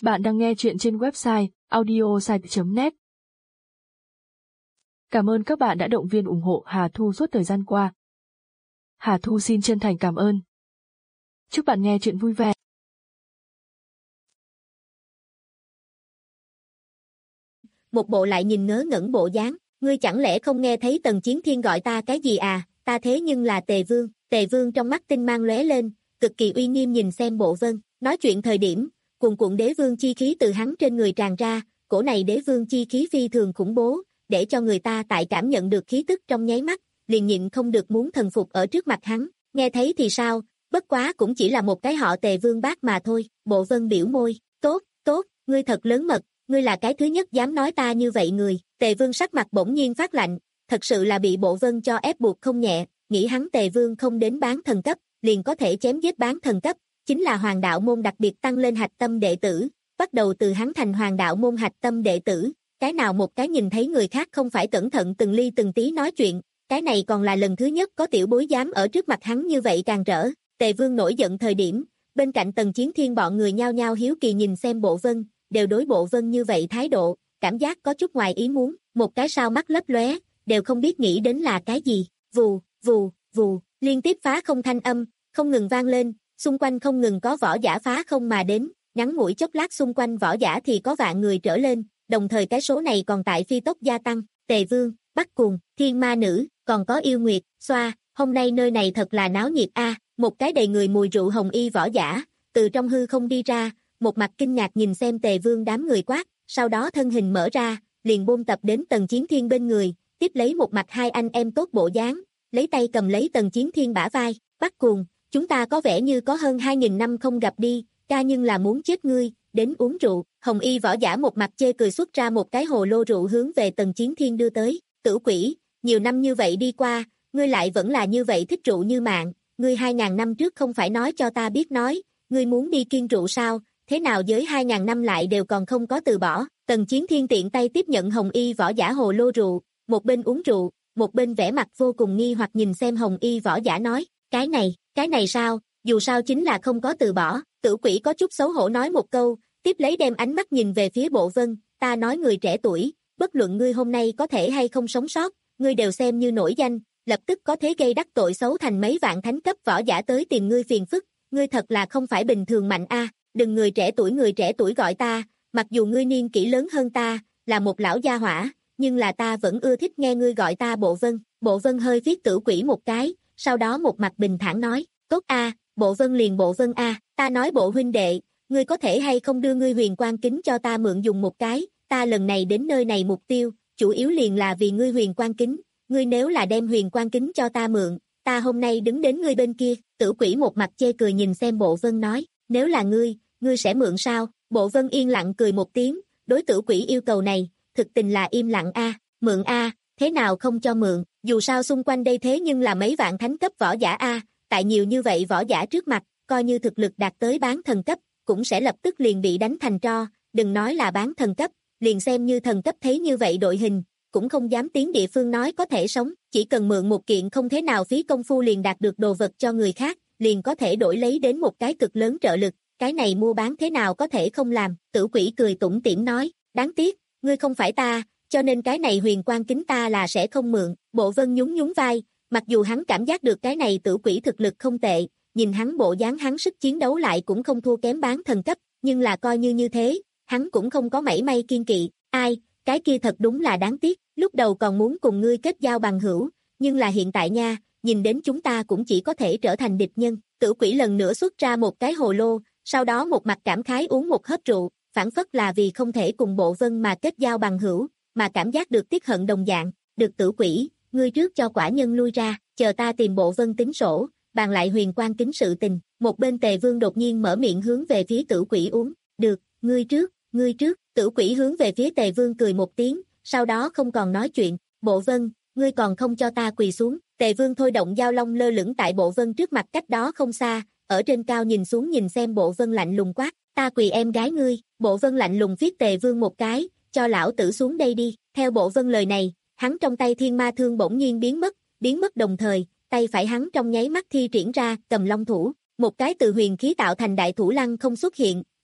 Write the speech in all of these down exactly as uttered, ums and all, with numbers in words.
Bạn đang nghe chuyện trên website audiosite chấm net. Cảm ơn các bạn đã động viên ủng hộ Hà Thu suốt thời gian qua. Hà Thu xin chân thành cảm ơn. Chúc bạn nghe chuyện vui vẻ. Một bộ lại nhìn ngớ ngẩn bộ dáng, ngươi chẳng lẽ không nghe thấy Tần Chiến Thiên gọi ta cái gì à, ta thế nhưng là Tề Vương. Tề Vương trong mắt tinh mang lóe lên, cực kỳ uy nghiêm nhìn xem Bộ Vân, nói chuyện thời điểm, cuồn cuộn đế vương chi khí từ hắn trên người tràn ra, cổ này đế vương chi khí phi thường khủng bố, để cho người ta tại cảm nhận được khí tức trong nháy mắt, liền nhịn không được muốn thần phục ở trước mặt hắn, nghe thấy thì sao, bất quá cũng chỉ là một cái họ Tề Vương bác mà thôi. Bộ Vân biểu môi, tốt, tốt, ngươi thật lớn mật, ngươi là cái thứ nhất dám nói ta như vậy người. Tề Vương sắc mặt bỗng nhiên phát lạnh, thật sự là bị Bộ Vân cho ép buộc không nhẹ, nghĩ hắn Tề Vương không đến bán thần cấp, liền có thể chém giết bán thần cấp, chính là Hoàng đạo môn đặc biệt tăng lên hạch tâm đệ tử, bắt đầu từ hắn thành Hoàng đạo môn hạch tâm đệ tử, cái nào một cái nhìn thấy người khác không phải cẩn thận từng ly từng tí nói chuyện, cái này còn là lần thứ nhất có tiểu bối dám ở trước mặt hắn như vậy càng rỡ. Tề Vương nổi giận thời điểm, bên cạnh Tần Chiến Thiên bọn người nhao nhao hiếu kỳ nhìn xem Bộ Vân, đều đối Bộ Vân như vậy thái độ, cảm giác có chút ngoài ý muốn, một cái sao mắt lấp lóe, đều không biết nghĩ đến là cái gì, vù, vù, vù, liên tiếp phá không thanh âm, không ngừng vang lên, xung quanh không ngừng có võ giả phá không mà đến, ngắn ngủi chốc lát xung quanh võ giả thì có vạn người trở lên, đồng thời cái số này còn tại phi tốc gia tăng. Tề Vương, Bắc Cuồng, Thiên Ma Nữ, còn có Yêu Nguyệt, xoa, hôm nay nơi này thật là náo nhiệt a. Một cái đầy người mùi rượu hồng y võ giả, từ trong hư không đi ra, một mặt kinh ngạc nhìn xem Tề Vương đám người quát, sau đó thân hình mở ra, liền buôn tập đến Tần Chiến Thiên bên người, tiếp lấy một mặt hai anh em tốt bộ dáng, lấy tay cầm lấy Tần Chiến Thiên bả vai, Bắc Cuồng, chúng ta có vẻ như có hơn hai nghìn năm không gặp đi, ca nhưng là muốn chết ngươi, đến uống rượu. Hồng y võ giả một mặt chê cười xuất ra một cái hồ lô rượu hướng về Tần Chiến Thiên đưa tới, Tử Quỷ, nhiều năm như vậy đi qua, ngươi lại vẫn là như vậy thích rượu như mạng, ngươi hai ngàn năm trước không phải nói cho ta biết nói, ngươi muốn đi kiêng rượu sao, thế nào giới hai ngàn năm lại đều còn không có từ bỏ. Tần Chiến Thiên tiện tay tiếp nhận hồng y võ giả hồ lô rượu, một bên uống rượu, một bên vẻ mặt vô cùng nghi hoặc nhìn xem hồng y võ giả nói, cái này, cái này sao, dù sao chính là không có từ bỏ. Tử Quỷ có chút xấu hổ nói một câu, tiếp lấy đem ánh mắt nhìn về phía Bộ Vân, ta nói người trẻ tuổi, bất luận ngươi hôm nay có thể hay không sống sót, ngươi đều xem như nổi danh, lập tức có thế gây đắc tội xấu thành mấy vạn thánh cấp võ giả tới tìm ngươi phiền phức, ngươi thật là không phải bình thường mạnh a. Đừng người trẻ tuổi người trẻ tuổi gọi ta, mặc dù ngươi niên kỷ lớn hơn ta, là một lão gia hỏa, nhưng là ta vẫn ưa thích nghe ngươi gọi ta Bộ Vân. Bộ Vân hơi viết Tử Quỷ một cái, sau đó một mặt bình thản nói, tốt a, Bộ Vân liền Bộ Vân a, ta nói Bộ huynh đệ, ngươi có thể hay không đưa ngươi huyền quang kính cho ta mượn dùng một cái, ta lần này đến nơi này mục tiêu, chủ yếu liền là vì ngươi huyền quang kính, ngươi nếu là đem huyền quang kính cho ta mượn, ta hôm nay đứng đến ngươi bên kia. Tử Quỷ một mặt chê cười nhìn xem Bộ Vân nói, nếu là ngươi, ngươi sẽ mượn sao? Bộ Vân yên lặng cười một tiếng, đối Tử Quỷ yêu cầu này, thực tình là im lặng a, mượn a, thế nào không cho mượn, dù sao xung quanh đây thế nhưng là mấy vạn thánh cấp võ giả a, tại nhiều như vậy võ giả trước mặt, coi như thực lực đạt tới bán thần cấp, cũng sẽ lập tức liền bị đánh thành tro, đừng nói là bán thần cấp, liền xem như thần cấp thấy như vậy đội hình, cũng không dám tiến địa phương nói có thể sống, chỉ cần mượn một kiện không thế nào phí công phu liền đạt được đồ vật cho người khác, liền có thể đổi lấy đến một cái cực lớn trợ lực, cái này mua bán thế nào có thể không làm. Tử Quỷ cười tủm tỉm nói, đáng tiếc, ngươi không phải ta, cho nên cái này huyền quang kính ta là sẽ không mượn. Bộ Vân nhún nhún vai, mặc dù hắn cảm giác được cái này Tử Quỷ thực lực không tệ, nhìn hắn bộ dáng hắn sức chiến đấu lại cũng không thua kém bán thần cấp, nhưng là coi như như thế, hắn cũng không có mảy may kiên kỵ, ai, cái kia thật đúng là đáng tiếc, lúc đầu còn muốn cùng ngươi kết giao bằng hữu, nhưng là hiện tại nha, nhìn đến chúng ta cũng chỉ có thể trở thành địch nhân. Tử Quỷ lần nữa xuất ra một cái hồ lô, sau đó một mặt cảm khái uống một hớp rượu, phản phất là vì không thể cùng Bộ Vân mà kết giao bằng hữu, mà cảm giác được tiếc hận đồng dạng. Được Tử Quỷ, ngươi trước cho quả nhân lui ra, chờ ta tìm Bộ Vân tính sổ, bàn lại huyền quang kính sự tình. Một bên Tề Vương đột nhiên mở miệng hướng về phía Tử Quỷ uống, được, ngươi trước, ngươi trước. Tử Quỷ hướng về phía Tề Vương cười một tiếng, sau đó không còn nói chuyện. Bộ Vân, ngươi còn không cho ta quỳ xuống. Tề Vương thôi động dao long lơ lửng tại Bộ Vân trước mặt cách đó không xa, ở trên cao nhìn xuống nhìn xem Bộ Vân lạnh lùng quát, ta quỳ em gái ngươi. Bộ Vân lạnh lùng viết Tề Vương một cái, cho lão tử xuống đây đi. Theo Bộ Vân lời này, hắn trong tay thiên ma thương bỗng nhiên biến mất, biến mất đồng thời, tay phải hắn trong nháy mắt thi triển ra cầm long thủ, một cái từ huyền khí tạo thành đại thủ lăng không xuất hiện,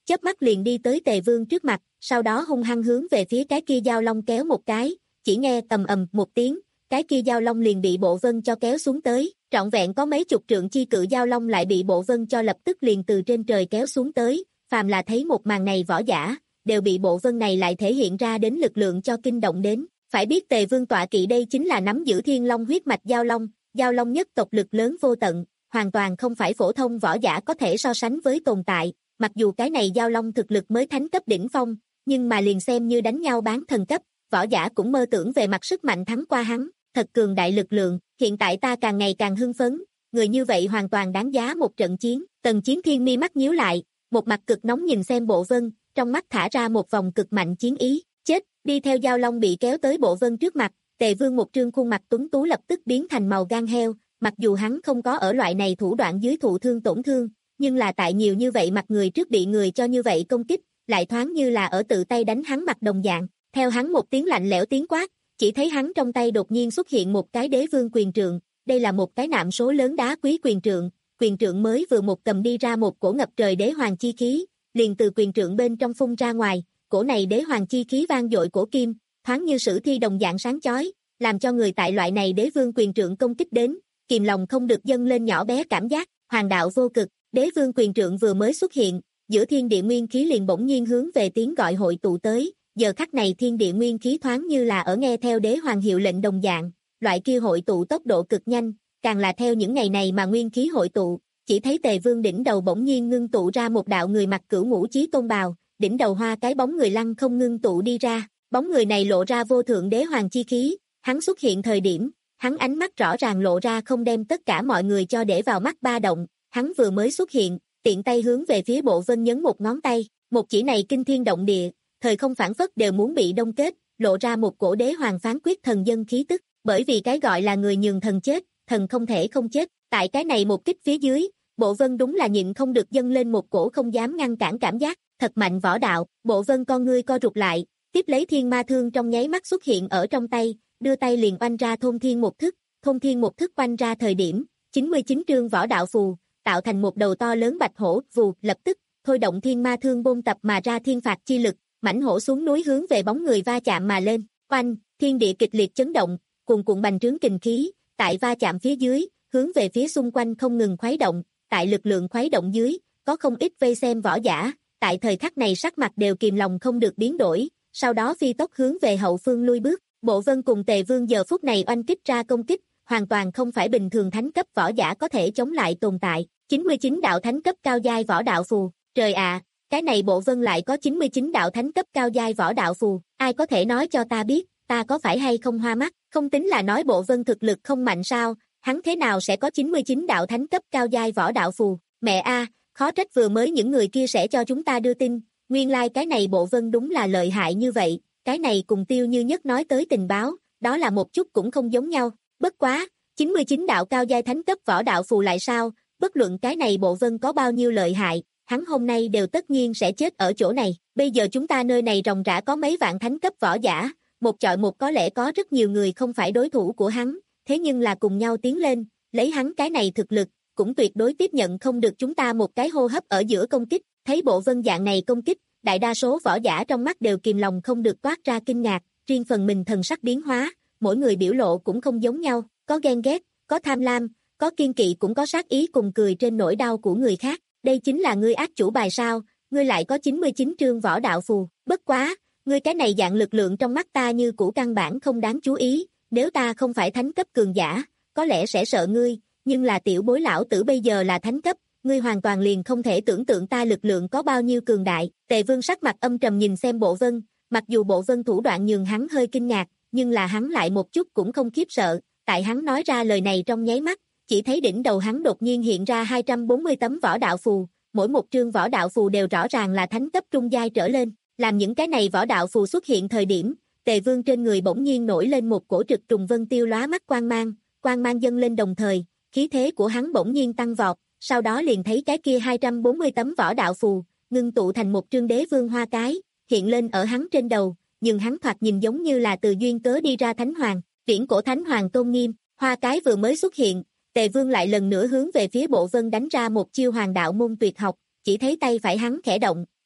chớp mắt liền đi tới Tề Vương trước mặt, sau đó hung hăng hướng về phía cái kia dao long kéo một cái, chỉ nghe ầm ầm một tiếng, cái kia dao long liền bị Bộ Vân cho kéo xuống tới, trọn vẹn có mấy chục trượng chi cự dao long lại bị Bộ Vân cho lập tức liền từ trên trời kéo xuống tới, phàm là thấy một màn này võ giả, đều bị Bộ Vân này lại thể hiện ra đến lực lượng cho kinh động đến. Phải biết Tề Vương tọa kỵ đây chính là nắm giữ thiên long huyết mạch dao long, dao long nhất tộc lực lớn vô tận, hoàn toàn không phải phổ thông võ giả có thể so sánh với tồn tại, mặc dù cái này dao long thực lực mới thánh cấp đỉnh phong, nhưng mà liền xem như đánh nhau bán thần cấp, võ giả cũng mơ tưởng về mặt sức mạnh thắng qua hắn, thật cường đại lực lượng, hiện tại ta càng ngày càng hưng phấn, người như vậy hoàn toàn đáng giá một trận chiến. Tần Chiến Thiên mi mắt nhíu lại, một mặt cực nóng nhìn xem Bộ Vân, trong mắt thả ra một vòng cực mạnh chiến ý, chết, đi theo dao long bị kéo tới Bộ Vân trước mặt, Tề Vương một trương khuôn mặt tuấn tú lập tức biến thành màu gan heo, mặc dù hắn không có ở loại này thủ đoạn dưới thụ thương tổn thương, nhưng là tại nhiều như vậy mặt người trước bị người cho như vậy công kích, lại thoáng như là ở tự tay đánh hắn mặt đồng dạng, theo hắn một tiếng lạnh lẽo tiếng quát, chỉ thấy hắn trong tay đột nhiên xuất hiện một cái đế vương quyền trượng, đây là một cái nạm số lớn đá quý quyền trượng, quyền trượng mới vừa một cầm đi ra một cổ ngập trời đế hoàng chi khí, liền từ quyền trượng bên trong phun ra ngoài, cổ này đế hoàng chi khí vang dội cổ kim, thoáng như sử thi đồng dạng sáng chói, làm cho người tại loại này đế vương quyền trượng công kích đến, kìm lòng không được dâng lên nhỏ bé cảm giác, hoàng đạo vô cực, đế vương quyền trượng vừa mới xuất hiện, giữa thiên địa nguyên khí liền bỗng nhiên hướng về tiếng gọi hội tụ tới, giờ khắc này thiên địa nguyên khí thoáng như là ở nghe theo đế hoàng hiệu lệnh đồng dạng, loại kia hội tụ tốc độ cực nhanh, càng là theo những ngày này mà nguyên khí hội tụ, chỉ thấy Tề Vương đỉnh đầu bỗng nhiên ngưng tụ ra một đạo người mặc cửu ngũ chí tôn bào, đỉnh đầu hoa cái bóng người lăng không ngưng tụ đi ra, bóng người này lộ ra vô thượng đế hoàng chi khí, hắn xuất hiện thời điểm, hắn ánh mắt rõ ràng lộ ra không đem tất cả mọi người cho để vào mắt ba động, hắn vừa mới xuất hiện, tiện tay hướng về phía Bộ Vân nhấn một ngón tay, một chỉ này kinh thiên động địa, thời không phản phất đều muốn bị đông kết, lộ ra một cổ đế hoàng phán quyết thần dân khí tức, bởi vì cái gọi là người nhường thần chết, thần không thể không chết, tại cái này một kích phía dưới, Bộ Vân đúng là nhịn không được dâng lên một cổ không dám ngăn cản cảm giác, thật mạnh võ đạo, Bộ Vân con ngươi co rụt lại, tiếp lấy thiên ma thương trong nháy mắt xuất hiện ở trong tay, đưa tay liền oanh ra thôn thiên một thức, thôn thiên một thức oanh ra thời điểm, chín mươi chín trương võ đạo phù, tạo thành một đầu to lớn bạch hổ, vù, lập tức, thôi động thiên ma thương bôn tập mà ra thiên phạt chi lực, mãnh hổ xuống núi hướng về bóng người va chạm mà lên, oanh, thiên địa kịch liệt chấn động, cuồn cuộn bành trướng kình khí, tại va chạm phía dưới, hướng về phía xung quanh không ngừng khuấy động, tại lực lượng khuấy động dưới, có không ít vây xem võ giả, tại thời khắc này sắc mặt đều kìm lòng không được biến đổi, sau đó phi tốc hướng về hậu phương lui bước, Bộ Vân cùng Tề Vương giờ phút này oanh kích ra công kích, hoàn toàn không phải bình thường thánh cấp võ giả có thể chống lại tồn tại, chín mươi chín đạo thánh cấp cao giai võ đạo phù, trời ạ, cái này Bộ Vân lại có chín mươi chín đạo thánh cấp cao giai võ đạo phù, ai có thể nói cho ta biết, ta có phải hay không hoa mắt, không tính là nói Bộ Vân thực lực không mạnh sao, hắn thế nào sẽ có chín mươi chín đạo thánh cấp cao giai võ đạo phù, mẹ a, khó trách vừa mới những người kia sẽ cho chúng ta đưa tin, nguyên lai like cái này Bộ Vân đúng là lợi hại như vậy, cái này cùng Tiêu Như Nhất nói tới tình báo, đó là một chút cũng không giống nhau, bất quá, chín mươi chín đạo cao giai thánh cấp võ đạo phù lại sao, bất luận cái này Bộ Vân có bao nhiêu lợi hại, hắn hôm nay đều tất nhiên sẽ chết ở chỗ này, bây giờ chúng ta nơi này ròng rã có mấy vạn thánh cấp võ giả, một chọi một có lẽ có rất nhiều người không phải đối thủ của hắn, thế nhưng là cùng nhau tiến lên, lấy hắn cái này thực lực, cũng tuyệt đối tiếp nhận không được chúng ta một cái hô hấp ở giữa công kích, thấy Bộ Vân dạng này công kích, đại đa số võ giả trong mắt đều kìm lòng không được toát ra kinh ngạc, riêng phần mình thần sắc biến hóa, mỗi người biểu lộ cũng không giống nhau, có ghen ghét, có tham lam, có kiên kỵ cũng có sát ý cùng cười trên nỗi đau của người khác, đây chính là ngươi ác chủ bài sao, ngươi lại có chín mươi chín trương võ đạo phù, bất quá, ngươi cái này dạng lực lượng trong mắt ta như cũ căn bản không đáng chú ý, nếu ta không phải thánh cấp cường giả, có lẽ sẽ sợ ngươi, nhưng là tiểu bối lão tử bây giờ là thánh cấp, ngươi hoàn toàn liền không thể tưởng tượng ta lực lượng có bao nhiêu cường đại. Tề Vương sắc mặt âm trầm nhìn xem Bộ Vân, mặc dù Bộ Vân thủ đoạn nhường hắn hơi kinh ngạc, nhưng là hắn lại một chút cũng không khiếp sợ, tại hắn nói ra lời này trong nháy mắt, chỉ thấy đỉnh đầu hắn đột nhiên hiện ra hai trăm bốn mươi tấm võ đạo phù, mỗi một trương võ đạo phù đều rõ ràng là thánh cấp trung giai trở lên, làm những cái này võ đạo phù xuất hiện thời điểm, Tề Vương trên người bỗng nhiên nổi lên một cổ trực trùng vân tiêu lóa mắt quang mang, quang mang dâng lên đồng thời, khí thế của hắn bỗng nhiên tăng vọt, sau đó liền thấy cái kia hai trăm bốn mươi tấm võ đạo phù, ngưng tụ thành một trương đế vương hoa cái, hiện lên ở hắn trên đầu, nhưng hắn thoạt nhìn giống như là từ duyên cớ đi ra thánh hoàng, viễn cổ thánh hoàng tôn nghiêm, hoa cái vừa mới xuất hiện, Tề Vương lại lần nữa hướng về phía Bộ Vân đánh ra một chiêu hoàng đạo môn tuyệt học, chỉ thấy tay phải hắn khẽ động,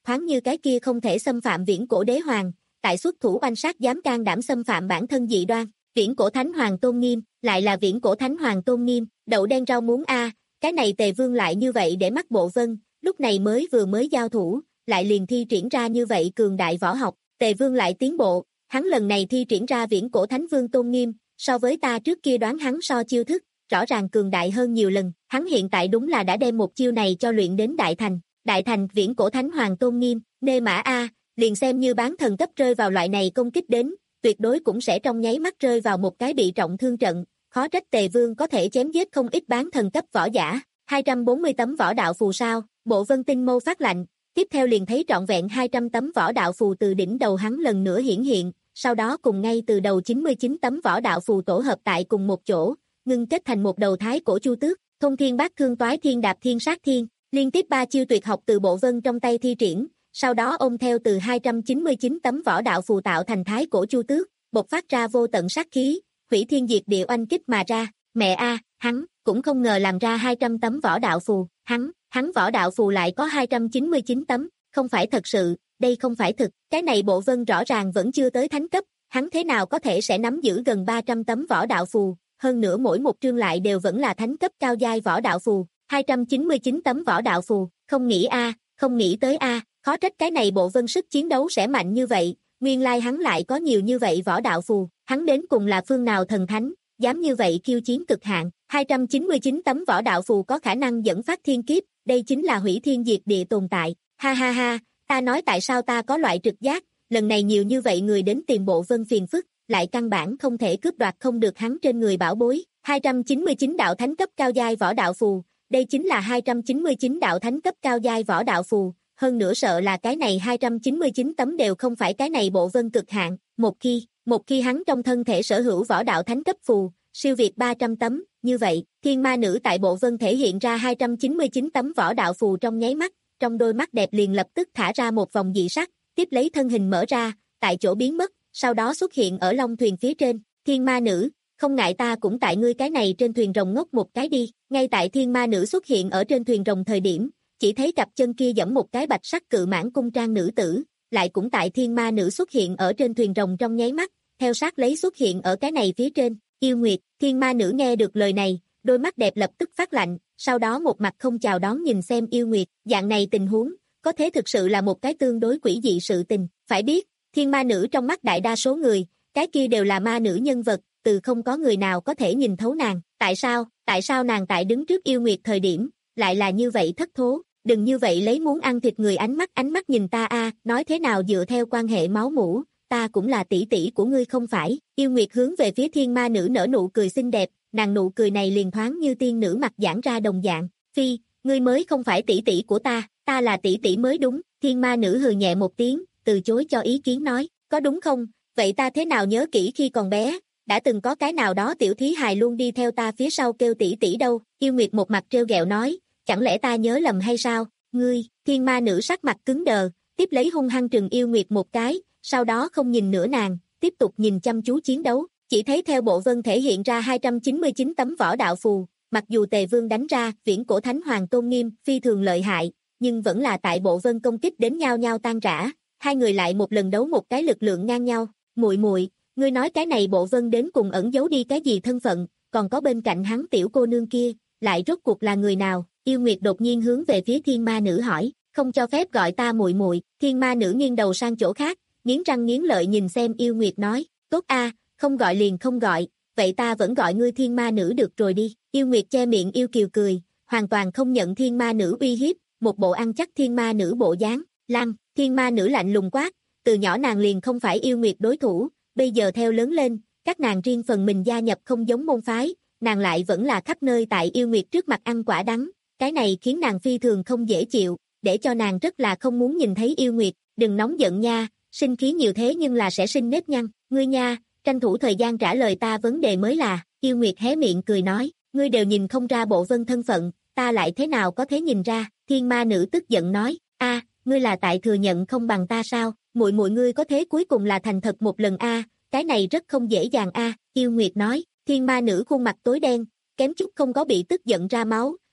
thoáng như cái kia không thể xâm phạm viễn cổ đế hoàng, tại xuất thủ oanh sát dám can đảm xâm phạm bản thân dị đoan, viễn cổ thánh hoàng tôn nghiêm, lại là viễn cổ thánh hoàng tôn nghiêm, đậu đen rau muống a, cái này Tề Vương lại như vậy để mắt Bộ Vân, lúc này mới vừa mới giao thủ, lại liền thi triển ra như vậy cường đại võ học, Tề Vương lại tiến bộ, hắn lần này thi triển ra viễn cổ thánh vương tôn nghiêm, so với ta trước kia đoán hắn so chiêu thức, rõ ràng cường đại hơn nhiều lần, hắn hiện tại đúng là đã đem một chiêu này cho luyện đến đại thành, đại thành viễn cổ thánh hoàng tôn nghiêm, nê mã a, liền xem như bán thần cấp rơi vào loại này công kích đến, tuyệt đối cũng sẽ trong nháy mắt rơi vào một cái bị trọng thương trận, khó trách Tề Vương có thể chém giết không ít bán thần cấp võ giả, hai trăm bốn mươi tấm võ đạo phù sao, Bộ Vân tinh mâu phát lạnh, tiếp theo liền thấy trọn vẹn hai trăm tấm võ đạo phù từ đỉnh đầu hắn lần nữa hiển hiện, sau đó cùng ngay từ đầu chín mươi chín tấm võ đạo phù tổ hợp tại cùng một chỗ, ngưng kết thành một đầu thái cổ chu tước, thông thiên bát thương toái thiên đạp thiên sát thiên, liên tiếp ba chiêu tuyệt học từ Bộ Vân trong tay thi triển, sau đó ôm theo từ hai trăm chín mươi chín tấm võ đạo phù tạo thành thái cổ chu tước, bộc phát ra vô tận sát khí, hủy thiên diệt địa oanh kích mà ra, mẹ a, hắn cũng không ngờ làm ra hai trăm tấm võ đạo phù, hắn, hắn võ đạo phù lại có hai trăm chín mươi chín tấm, không phải thật sự, đây không phải thực, cái này Bộ Vân rõ ràng vẫn chưa tới thánh cấp, hắn thế nào có thể sẽ nắm giữ gần ba trăm tấm võ đạo phù, hơn nữa mỗi một trương lại đều vẫn là thánh cấp cao giai võ đạo phù, hai trăm chín mươi chín tấm võ đạo phù, không nghĩ a, không nghĩ tới a, khó trách cái này Bộ Vân sức chiến đấu sẽ mạnh như vậy, nguyên lai hắn lại có nhiều như vậy võ đạo phù, hắn đến cùng là phương nào thần thánh, dám như vậy khiêu chiến cực hạn, hai trăm chín mươi chín tấm võ đạo phù có khả năng dẫn phát thiên kiếp, đây chính là hủy thiên diệt địa tồn tại, ha ha ha, ta nói tại sao ta có loại trực giác, lần này nhiều như vậy người đến tìm Bộ Vân phiền phức, lại căn bản không thể cướp đoạt không được hắn trên người bảo bối, hai trăm chín mươi chín đạo thánh cấp cao giai võ đạo phù, đây chính là hai trăm chín mươi chín đạo thánh cấp cao giai võ đạo phù, hơn nữa sợ là cái này hai trăm chín mươi chín tấm đều không phải cái này Bộ Vân cực hạn, một khi, một khi hắn trong thân thể sở hữu võ đạo thánh cấp phù, siêu việt ba trăm tấm, như vậy, thiên ma nữ tại Bộ Vân thể hiện ra hai trăm chín mươi chín tấm võ đạo phù trong nháy mắt, trong đôi mắt đẹp liền lập tức thả ra một vòng dị sắc, tiếp lấy thân hình mở ra, tại chỗ biến mất, sau đó xuất hiện ở long thuyền phía trên, thiên ma nữ, không ngại ta cũng tại ngươi cái này trên thuyền rồng ngốc một cái đi, ngay tại thiên ma nữ xuất hiện ở trên thuyền rồng thời điểm, chỉ thấy cặp chân kia giẫm một cái bạch sắc cự mãn cung trang nữ tử, lại cũng tại thiên ma nữ xuất hiện ở trên thuyền rồng trong nháy mắt, theo sát lấy xuất hiện ở cái này phía trên, yêu nguyệt, thiên ma nữ nghe được lời này, đôi mắt đẹp lập tức phát lạnh, sau đó một mặt không chào đón nhìn xem yêu nguyệt, dạng này tình huống, có thế thực sự là một cái tương đối quỷ dị sự tình, phải biết, thiên ma nữ trong mắt đại đa số người, cái kia đều là ma nữ nhân vật, từ không có người nào có thể nhìn thấu nàng, tại sao, tại sao nàng tại đứng trước yêu nguyệt thời điểm, lại là như vậy thất thố, đừng như vậy lấy muốn ăn thịt người ánh mắt ánh mắt nhìn ta a, nói thế nào dựa theo quan hệ máu mủ, ta cũng là tỷ tỷ của ngươi không phải, yêu nguyệt hướng về phía thiên ma nữ nở nụ cười xinh đẹp, nàng nụ cười này liền thoáng như tiên nữ mặt giãn ra đồng dạng, phi, ngươi mới không phải tỷ tỷ của ta, ta là tỷ tỷ mới đúng, thiên ma nữ hừ nhẹ một tiếng, từ chối cho ý kiến nói, có đúng không, vậy ta thế nào nhớ kỹ khi còn bé, đã từng có cái nào đó tiểu thí hài luôn đi theo ta phía sau kêu tỷ tỷ đâu, yêu nguyệt một mặt trêu ghẹo nói, chẳng lẽ ta nhớ lầm hay sao, ngươi, thiên ma nữ sắc mặt cứng đờ, tiếp lấy hung hăng trừng yêu nguyệt một cái, sau đó không nhìn nữa nàng, tiếp tục nhìn chăm chú chiến đấu, chỉ thấy theo Bộ Vân thể hiện ra hai trăm chín mươi chín tấm võ đạo phù, mặc dù Tề Vương đánh ra viễn cổ thánh hoàng tôn nghiêm phi thường lợi hại, nhưng vẫn là tại Bộ Vân công kích đến nhau nhau tan rã, hai người lại một lần đấu một cái lực lượng ngang nhau, muội muội, ngươi nói cái này Bộ Vân đến cùng ẩn giấu đi cái gì thân phận, còn có bên cạnh hắn tiểu cô nương kia, lại rốt cuộc là người nào? Yêu Nguyệt đột nhiên hướng về phía thiên ma nữ hỏi, không cho phép gọi ta muội muội, thiên ma nữ nghiêng đầu sang chỗ khác, nghiến răng nghiến lợi nhìn xem Yêu Nguyệt nói, tốt a, không gọi liền không gọi, vậy ta vẫn gọi ngươi thiên ma nữ được rồi đi, Yêu Nguyệt che miệng yêu kiều cười, hoàn toàn không nhận thiên ma nữ uy hiếp, một bộ ăn chắc thiên ma nữ bộ dáng, lăng, thiên ma nữ lạnh lùng quát, từ nhỏ nàng liền không phải Yêu Nguyệt đối thủ, bây giờ theo lớn lên, các nàng riêng phần mình gia nhập không giống môn phái, nàng lại vẫn là khắp nơi tại Yêu Nguyệt trước mặt ăn quả đắng, cái này khiến nàng phi thường không dễ chịu, để cho nàng rất là không muốn nhìn thấy Yêu Nguyệt, đừng nóng giận nha, sinh khí nhiều thế nhưng là sẽ sinh nếp nhăn, ngươi nha, tranh thủ thời gian trả lời ta vấn đề mới là, Yêu Nguyệt hé miệng cười nói, ngươi đều nhìn không ra Bộ Vân thân phận, ta lại thế nào có thể nhìn ra, thiên ma nữ tức giận nói, a, ngươi là tại thừa nhận không bằng ta sao, muội muội ngươi có thế cuối cùng là thành thật một lần a, cái này rất không dễ dàng a, Yêu Nguyệt nói, thiên ma nữ khuôn mặt tối đen, kém chút không có bị tức giận ra máu,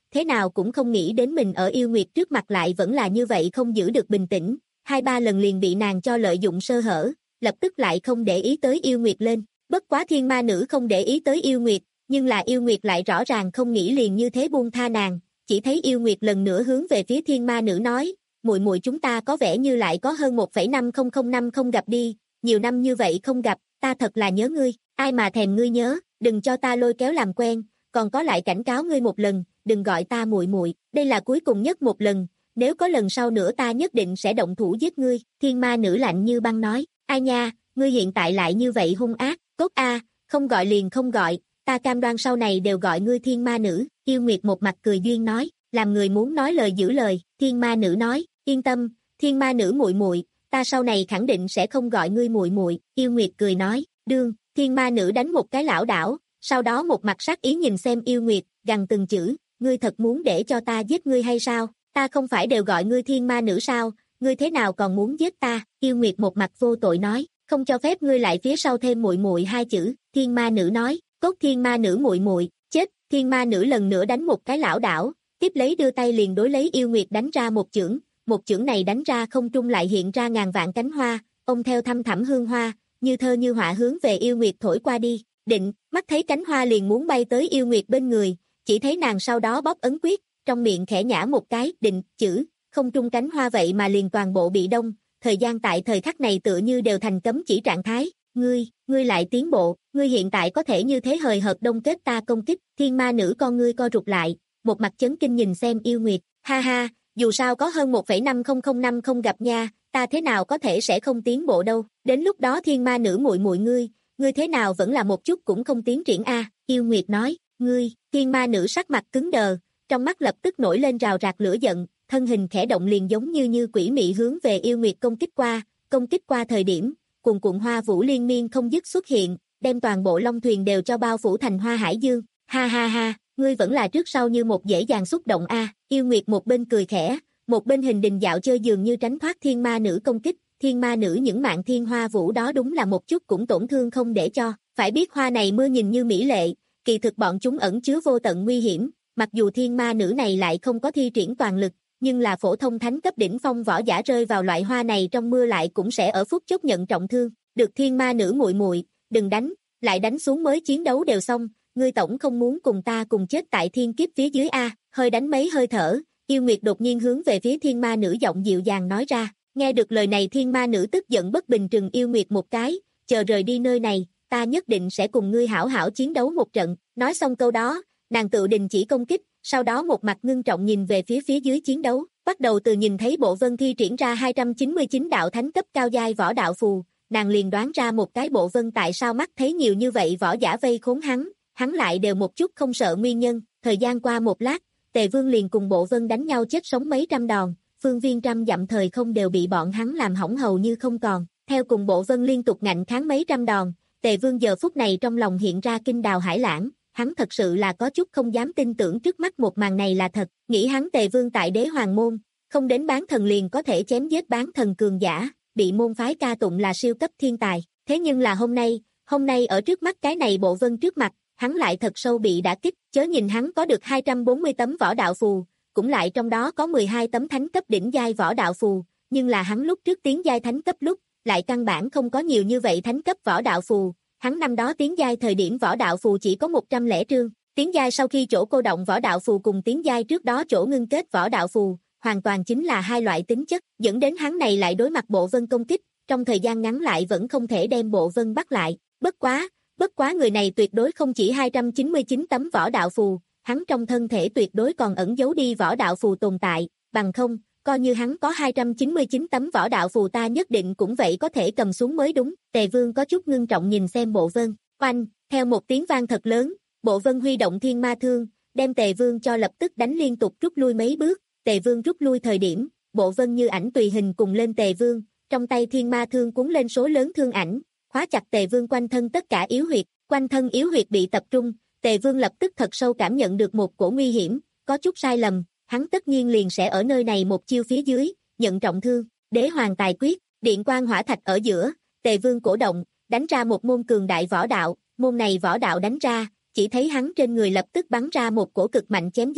thế nào cũng không nghĩ đến mình ở yêu nguyệt trước mặt lại vẫn là như vậy không giữ được bình tĩnh, hai ba lần liền bị nàng cho lợi dụng sơ hở, lập tức lại không để ý tới yêu nguyệt lên. Bất quá thiên ma nữ không để ý tới yêu nguyệt, nhưng là yêu nguyệt lại rõ ràng không nghĩ liền như thế buông tha nàng, chỉ thấy yêu nguyệt lần nữa hướng về phía thiên ma nữ nói, muội muội chúng ta có vẻ như lại có hơn một phẩy năm không không năm không gặp đi, nhiều năm như vậy không gặp, ta thật là nhớ ngươi, ai mà thèm ngươi nhớ, đừng cho ta lôi kéo làm quen, còn có lại cảnh cáo ngươi một lần, đừng gọi ta muội muội, đây là cuối cùng nhất một lần, nếu có lần sau nữa ta nhất định sẽ động thủ giết ngươi, thiên ma nữ lạnh như băng nói, ai nha, ngươi hiện tại lại như vậy hung ác, cốt a, không gọi liền không gọi, ta cam đoan sau này đều gọi ngươi thiên ma nữ, yêu nguyệt một mặt cười duyên nói, làm người muốn nói lời giữ lời, thiên ma nữ nói, yên tâm, thiên ma nữ muội muội, ta sau này khẳng định sẽ không gọi ngươi muội muội, yêu nguyệt cười nói, đương, thiên ma nữ đánh một cái lảo đảo, sau đó một mặt sắc ý nhìn xem yêu nguyệt, gằn từng chữ, ngươi thật muốn để cho ta giết ngươi hay sao, ta không phải đều gọi ngươi thiên ma nữ sao, ngươi thế nào còn muốn giết ta, yêu nguyệt một mặt vô tội nói, không cho phép ngươi lại phía sau thêm muội muội hai chữ, thiên ma nữ nói, cốt thiên ma nữ muội muội, chết, thiên ma nữ lần nữa đánh một cái lảo đảo, tiếp lấy đưa tay liền đối lấy yêu nguyệt đánh ra một chưởng, một chưởng này đánh ra không trung lại hiện ra ngàn vạn cánh hoa, ông theo thăm thẳm hương hoa, như thơ như họa hướng về yêu nguyệt thổi qua đi, định, mắt thấy cánh hoa liền muốn bay tới yêu nguyệt bên người, chỉ thấy nàng sau đó bóp ấn quyết, trong miệng khẽ nhả một cái, định, chữ, không trung cánh hoa vậy mà liền toàn bộ bị đông, thời gian tại thời khắc này tựa như đều thành cấm chỉ trạng thái, ngươi, ngươi lại tiến bộ, ngươi hiện tại có thể như thế hời hợt đông kết ta công kích, thiên ma nữ con ngươi co rụt lại, một mặt chấn kinh nhìn xem yêu nguyệt, ha ha, dù sao có hơn một phẩy năm không không năm không gặp nha, ta thế nào có thể sẽ không tiến bộ đâu, đến lúc đó thiên ma nữ muội muội ngươi, ngươi thế nào vẫn là một chút cũng không tiến triển a, yêu nguyệt nói, ngươi, thiên ma nữ sắc mặt cứng đờ, trong mắt lập tức nổi lên rào rạc lửa giận, thân hình khẽ động liền giống như như quỷ mị hướng về yêu nguyệt công kích qua, công kích qua thời điểm, cuồn cuộn hoa vũ liên miên không dứt xuất hiện, đem toàn bộ long thuyền đều cho bao phủ thành hoa hải dương, ha ha ha, ngươi vẫn là trước sau như một dễ dàng xúc động a, yêu nguyệt một bên cười khẽ, một bên hình đình dạo chơi dường như tránh thoát thiên ma nữ công kích, thiên ma nữ những mạng thiên hoa vũ đó đúng là một chút cũng tổn thương không để cho, phải biết hoa này mưa nhìn như mỹ lệ, kỳ thực bọn chúng ẩn chứa vô tận nguy hiểm, mặc dù thiên ma nữ này lại không có thi triển toàn lực, nhưng là phổ thông thánh cấp đỉnh phong võ giả rơi vào loại hoa này trong mưa lại cũng sẽ ở phút chốc nhận trọng thương, được thiên ma nữ muội muội, đừng đánh, lại đánh xuống mới chiến đấu đều xong, ngươi tổng không muốn cùng ta cùng chết tại thiên kiếp phía dưới a, hơi đánh mấy hơi thở, yêu nguyệt đột nhiên hướng về phía thiên ma nữ giọng dịu dàng nói ra, nghe được lời này thiên ma nữ tức giận bất bình trừng yêu nguyệt một cái, chờ rời đi nơi này, ta nhất định sẽ cùng ngươi hảo hảo chiến đấu một trận, nói xong câu đó, nàng tự đình chỉ công kích, sau đó một mặt ngưng trọng nhìn về phía phía dưới chiến đấu, bắt đầu từ nhìn thấy bộ vân thi triển ra hai trăm chín mươi chín đạo thánh cấp cao giai võ đạo phù, nàng liền đoán ra một cái bộ vân tại sao mắt thấy nhiều như vậy võ giả vây khốn hắn, hắn lại đều một chút không sợ nguyên nhân, thời gian qua một lát, Tề Vương liền cùng bộ vân đánh nhau chết sống mấy trăm đòn, phương viên trăm dặm thời không đều bị bọn hắn làm hỏng hầu như không còn, theo cùng bộ vân liên tục ngạnh kháng mấy trăm đòn, Tề Vương giờ phút này trong lòng hiện ra kinh đào hải lãng, hắn thật sự là có chút không dám tin tưởng trước mắt một màn này là thật, nghĩ hắn Tề Vương tại đế hoàng môn, không đến bán thần liền có thể chém giết bán thần cường giả, bị môn phái ca tụng là siêu cấp thiên tài, thế nhưng là hôm nay, hôm nay ở trước mắt cái này bộ vân trước mặt, hắn lại thật sâu bị đả kích, chớ nhìn hắn có được hai trăm bốn mươi tấm võ đạo phù, cũng lại trong đó có mười hai tấm thánh cấp đỉnh giai võ đạo phù, nhưng là hắn lúc trước tiến giai thánh cấp lúc, lại căn bản không có nhiều như vậy thánh cấp võ đạo phù, hắn năm đó tiến giai thời điểm võ đạo phù chỉ có một trăm lẻ trương, tiến giai sau khi chỗ cô động võ đạo phù cùng tiến giai trước đó chỗ ngưng kết võ đạo phù, hoàn toàn chính là hai loại tính chất, dẫn đến hắn này lại đối mặt bộ vân công kích, trong thời gian ngắn lại vẫn không thể đem bộ vân bắt lại, bất quá, bất quá người này tuyệt đối không chỉ hai trăm chín mươi chín tấm võ đạo phù, hắn trong thân thể tuyệt đối còn ẩn giấu đi võ đạo phù tồn tại, bằng không, coi như hắn có hai trăm chín mươi chín tấm võ đạo phù ta nhất định cũng vậy có thể cầm xuống mới đúng, Tề Vương có chút ngưng trọng nhìn xem bộ vân, oanh, theo một tiếng vang thật lớn, bộ vân huy động thiên ma thương, đem Tề Vương cho lập tức đánh liên tục rút lui mấy bước, Tề Vương rút lui thời điểm, bộ vân như ảnh tùy hình cùng lên Tề Vương, trong tay thiên ma thương cuốn lên số lớn thương ảnh, khóa chặt Tề Vương quanh thân tất cả yếu huyệt, quanh thân yếu huyệt bị tập trung, Tề Vương lập tức thật sâu cảm nhận được một cổ nguy hiểm, có chút sai lầm, hắn tất nhiên liền sẽ ở nơi này một chiêu phía dưới, nhận trọng thương, đế hoàng tài quyết, điện quang hỏa thạch ở giữa, Tề Vương cổ động, đánh ra một môn cường đại võ đạo, môn này võ đạo đánh ra, chỉ thấy hắn trên người lập tức bắn ra một cổ cực mạnh chém giết,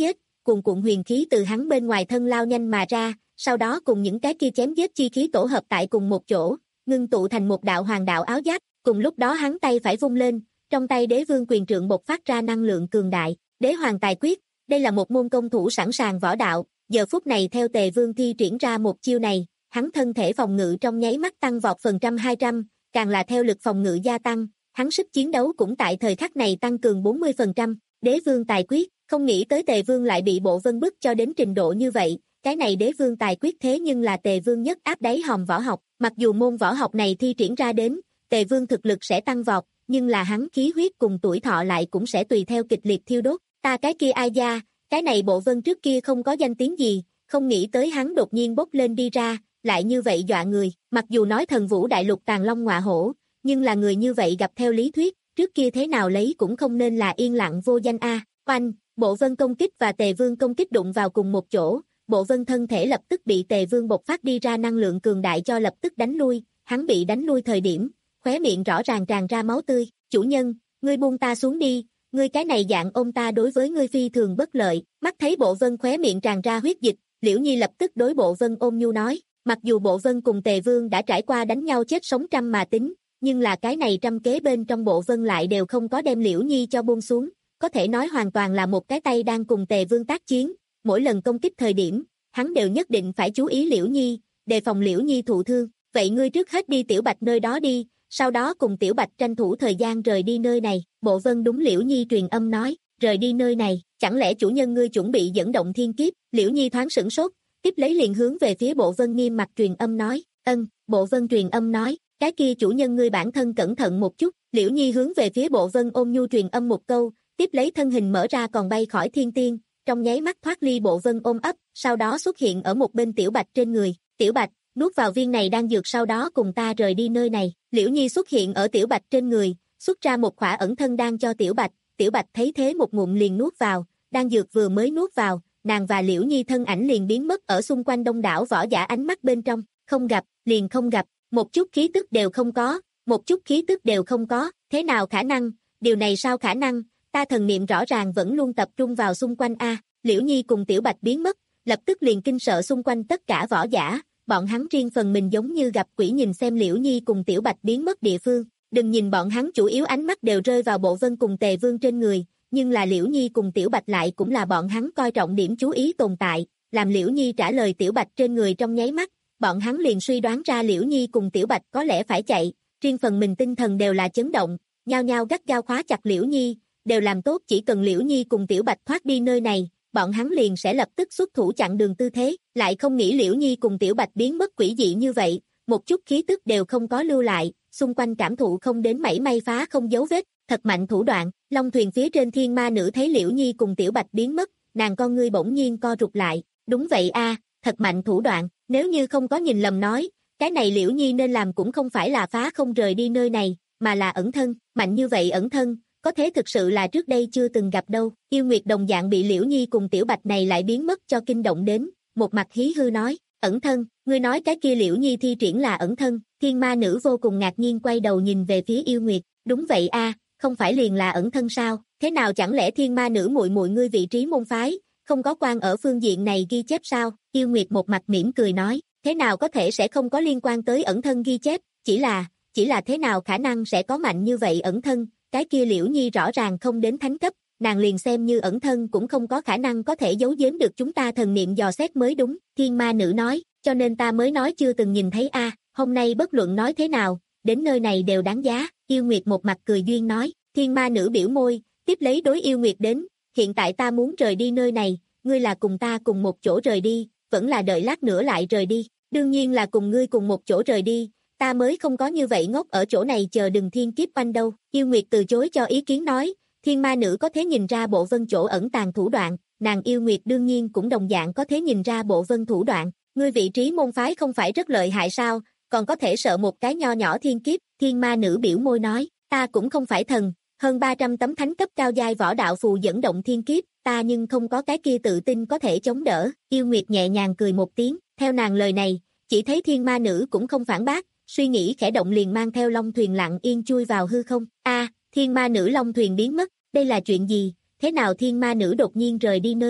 cuồn cuộn huyền khí từ hắn bên ngoài thân lao nhanh mà ra, sau đó cùng những cái kia chém giết chi khí tổ hợp tại cùng một chỗ, ngưng tụ thành một đạo hoàng đạo áo giáp, cùng lúc đó hắn tay phải vung lên, trong tay đế vương quyền trượng bộc phát ra năng lượng cường đại, đế hoàng tài quyết, đây là một môn công thủ sẵn sàng võ đạo, giờ phút này theo Tề Vương thi triển ra một chiêu này, hắn thân thể phòng ngự trong nháy mắt tăng vọt phần trăm hai trăm, càng là theo lực phòng ngự gia tăng, hắn sức chiến đấu cũng tại thời khắc này tăng cường bốn mươi phần trăm, đế vương tài quyết, không nghĩ tới Tề Vương lại bị Bộ Vân bức cho đến trình độ như vậy, cái này đế vương tài quyết thế nhưng là Tề Vương nhất áp đáy hòm võ học, mặc dù môn võ học này thi triển ra đến, Tề Vương thực lực sẽ tăng vọt, nhưng là hắn khí huyết cùng tuổi thọ lại cũng sẽ tùy theo kịch liệt thiêu đốt, ta cái kia ai da, cái này Bộ Vân trước kia không có danh tiếng gì, không nghĩ tới hắn đột nhiên bốc lên đi ra, lại như vậy dọa người, mặc dù nói thần vũ đại lục tàng long ngọa hổ, nhưng là người như vậy gặp theo lý thuyết, trước kia thế nào lấy cũng không nên là yên lặng vô danh a. Oanh, Bộ Vân công kích và Tề Vương công kích đụng vào cùng một chỗ, Bộ Vân thân thể lập tức bị Tề Vương bộc phát đi ra năng lượng cường đại cho lập tức đánh lui, hắn bị đánh lui thời điểm, khóe miệng rõ ràng tràn ra máu tươi, chủ nhân, ngươi buông ta xuống đi, ngươi cái này dạng ôm ta đối với ngươi phi thường bất lợi, mắt thấy Bộ Vân khóe miệng tràn ra huyết dịch, Liễu Nhi lập tức đối Bộ Vân ôm nhu nói, mặc dù Bộ Vân cùng Tề Vương đã trải qua đánh nhau chết sống trăm mà tính, nhưng là cái này trăm kế bên trong Bộ Vân lại đều không có đem Liễu Nhi cho buông xuống, có thể nói hoàn toàn là một cái tay đang cùng Tề Vương tác chiến, mỗi lần công kích thời điểm, hắn đều nhất định phải chú ý Liễu Nhi, đề phòng Liễu Nhi thụ thương, vậy ngươi trước hết đi Tiểu Bạch nơi đó đi, sau đó cùng Tiểu Bạch tranh thủ thời gian rời đi nơi này, Bộ Vân đúng Liễu Nhi truyền âm nói, rời đi nơi này, chẳng lẽ chủ nhân ngươi chuẩn bị dẫn động thiên kiếp, Liễu Nhi thoáng sửng sốt, tiếp lấy liền hướng về phía Bộ Vân nghiêm mặt truyền âm nói, ân, Bộ Vân truyền âm nói, cái kia chủ nhân ngươi bản thân cẩn thận một chút, Liễu Nhi hướng về phía Bộ Vân ôm nhu truyền âm một câu, tiếp lấy thân hình mở ra còn bay khỏi thiên tiên, trong nháy mắt thoát ly Bộ Vân ôm ấp, sau đó xuất hiện ở một bên Tiểu Bạch trên người, Tiểu Bạch, nuốt vào viên này đang dược sau đó cùng ta rời đi nơi này, Liễu Nhi xuất hiện ở Tiểu Bạch trên người, xuất ra một khỏa ẩn thân đan cho Tiểu Bạch, Tiểu Bạch thấy thế một ngụm liền nuốt vào, đan dược vừa mới nuốt vào, nàng và Liễu Nhi thân ảnh liền biến mất ở xung quanh đông đảo võ giả ánh mắt bên trong, không gặp, liền không gặp, một chút khí tức đều không có, một chút khí tức đều không có, thế nào khả năng, điều này sao khả năng, ta thần niệm rõ ràng vẫn luôn tập trung vào xung quanh a. Liễu Nhi cùng Tiểu Bạch biến mất, lập tức liền kinh sợ xung quanh tất cả võ giả, bọn hắn riêng phần mình giống như gặp quỷ nhìn xem Liễu Nhi cùng Tiểu Bạch biến mất địa phương, đừng nhìn bọn hắn chủ yếu ánh mắt đều rơi vào Bộ Vân cùng Tề Vương trên người, nhưng là Liễu Nhi cùng Tiểu Bạch lại cũng là bọn hắn coi trọng điểm chú ý tồn tại, làm Liễu Nhi trả lời Tiểu Bạch trên người trong nháy mắt, bọn hắn liền suy đoán ra Liễu Nhi cùng Tiểu Bạch có lẽ phải chạy, riêng phần mình tinh thần đều là chấn động, nhao nhao gắt gao khóa chặt Liễu Nhi, đều làm tốt chỉ cần Liễu Nhi cùng Tiểu Bạch thoát đi nơi này, bọn hắn liền sẽ lập tức xuất thủ chặn đường tư thế, lại không nghĩ Liễu Nhi cùng Tiểu Bạch biến mất quỷ dị như vậy, một chút khí tức đều không có lưu lại, xung quanh cảm thụ không đến mảy may phá không dấu vết, thật mạnh thủ đoạn, long thuyền phía trên thiên ma nữ thấy Liễu Nhi cùng Tiểu Bạch biến mất, nàng con ngươi bỗng nhiên co rụt lại, đúng vậy a, thật mạnh thủ đoạn, nếu như không có nhìn lầm nói, cái này Liễu Nhi nên làm cũng không phải là phá không rời đi nơi này, mà là ẩn thân, mạnh như vậy ẩn thân, có thế thực sự là trước đây chưa từng gặp đâu, Yêu Nguyệt đồng dạng bị Liễu Nhi cùng Tiểu Bạch này lại biến mất cho kinh động đến, một mặt hí hư nói, ẩn thân, ngươi nói cái kia Liễu Nhi thi triển là ẩn thân, thiên ma nữ vô cùng ngạc nhiên quay đầu nhìn về phía Yêu Nguyệt, đúng vậy a, không phải liền là ẩn thân sao, thế nào chẳng lẽ thiên ma nữ muội muội ngươi vị trí môn phái, không có quan ở phương diện này ghi chép sao, Yêu Nguyệt một mặt mỉm cười nói, thế nào có thể sẽ không có liên quan tới ẩn thân ghi chép, chỉ là, chỉ là thế nào khả năng sẽ có mạnh như vậy ẩn thân, cái kia Liễu Nhi rõ ràng không đến thánh cấp, nàng liền xem như ẩn thân cũng không có khả năng có thể giấu giếm được chúng ta thần niệm dò xét mới đúng, thiên ma nữ nói, cho nên ta mới nói chưa từng nhìn thấy a, hôm nay bất luận nói thế nào, đến nơi này đều đáng giá, Yêu Nguyệt một mặt cười duyên nói, thiên ma nữ biểu môi, tiếp lấy đối Yêu Nguyệt đến, hiện tại ta muốn rời đi nơi này, ngươi là cùng ta cùng một chỗ rời đi, vẫn là đợi lát nữa lại rời đi, đương nhiên là cùng ngươi cùng một chỗ rời đi, ta mới không có như vậy ngốc ở chỗ này chờ đừng thiên kiếp oanh đâu, Yêu Nguyệt từ chối cho ý kiến nói, thiên ma nữ có thể nhìn ra Bộ Vân chỗ ẩn tàng thủ đoạn, nàng Yêu Nguyệt đương nhiên cũng đồng dạng có thể nhìn ra Bộ Vân thủ đoạn, ngươi vị trí môn phái không phải rất lợi hại sao, còn có thể sợ một cái nho nhỏ thiên kiếp, thiên ma nữ biểu môi nói, ta cũng không phải thần, hơn ba trăm tấm thánh cấp cao giai võ đạo phù dẫn động thiên kiếp, ta nhưng không có cái kia tự tin có thể chống đỡ, Yêu Nguyệt nhẹ nhàng cười một tiếng, theo nàng lời này, chỉ thấy thiên ma nữ cũng không phản bác, suy nghĩ khẽ động liền mang theo long thuyền lặng yên chui vào hư không, a, thiên ma nữ long thuyền biến mất, đây là chuyện gì, thế nào thiên ma nữ đột nhiên rời đi nơi này,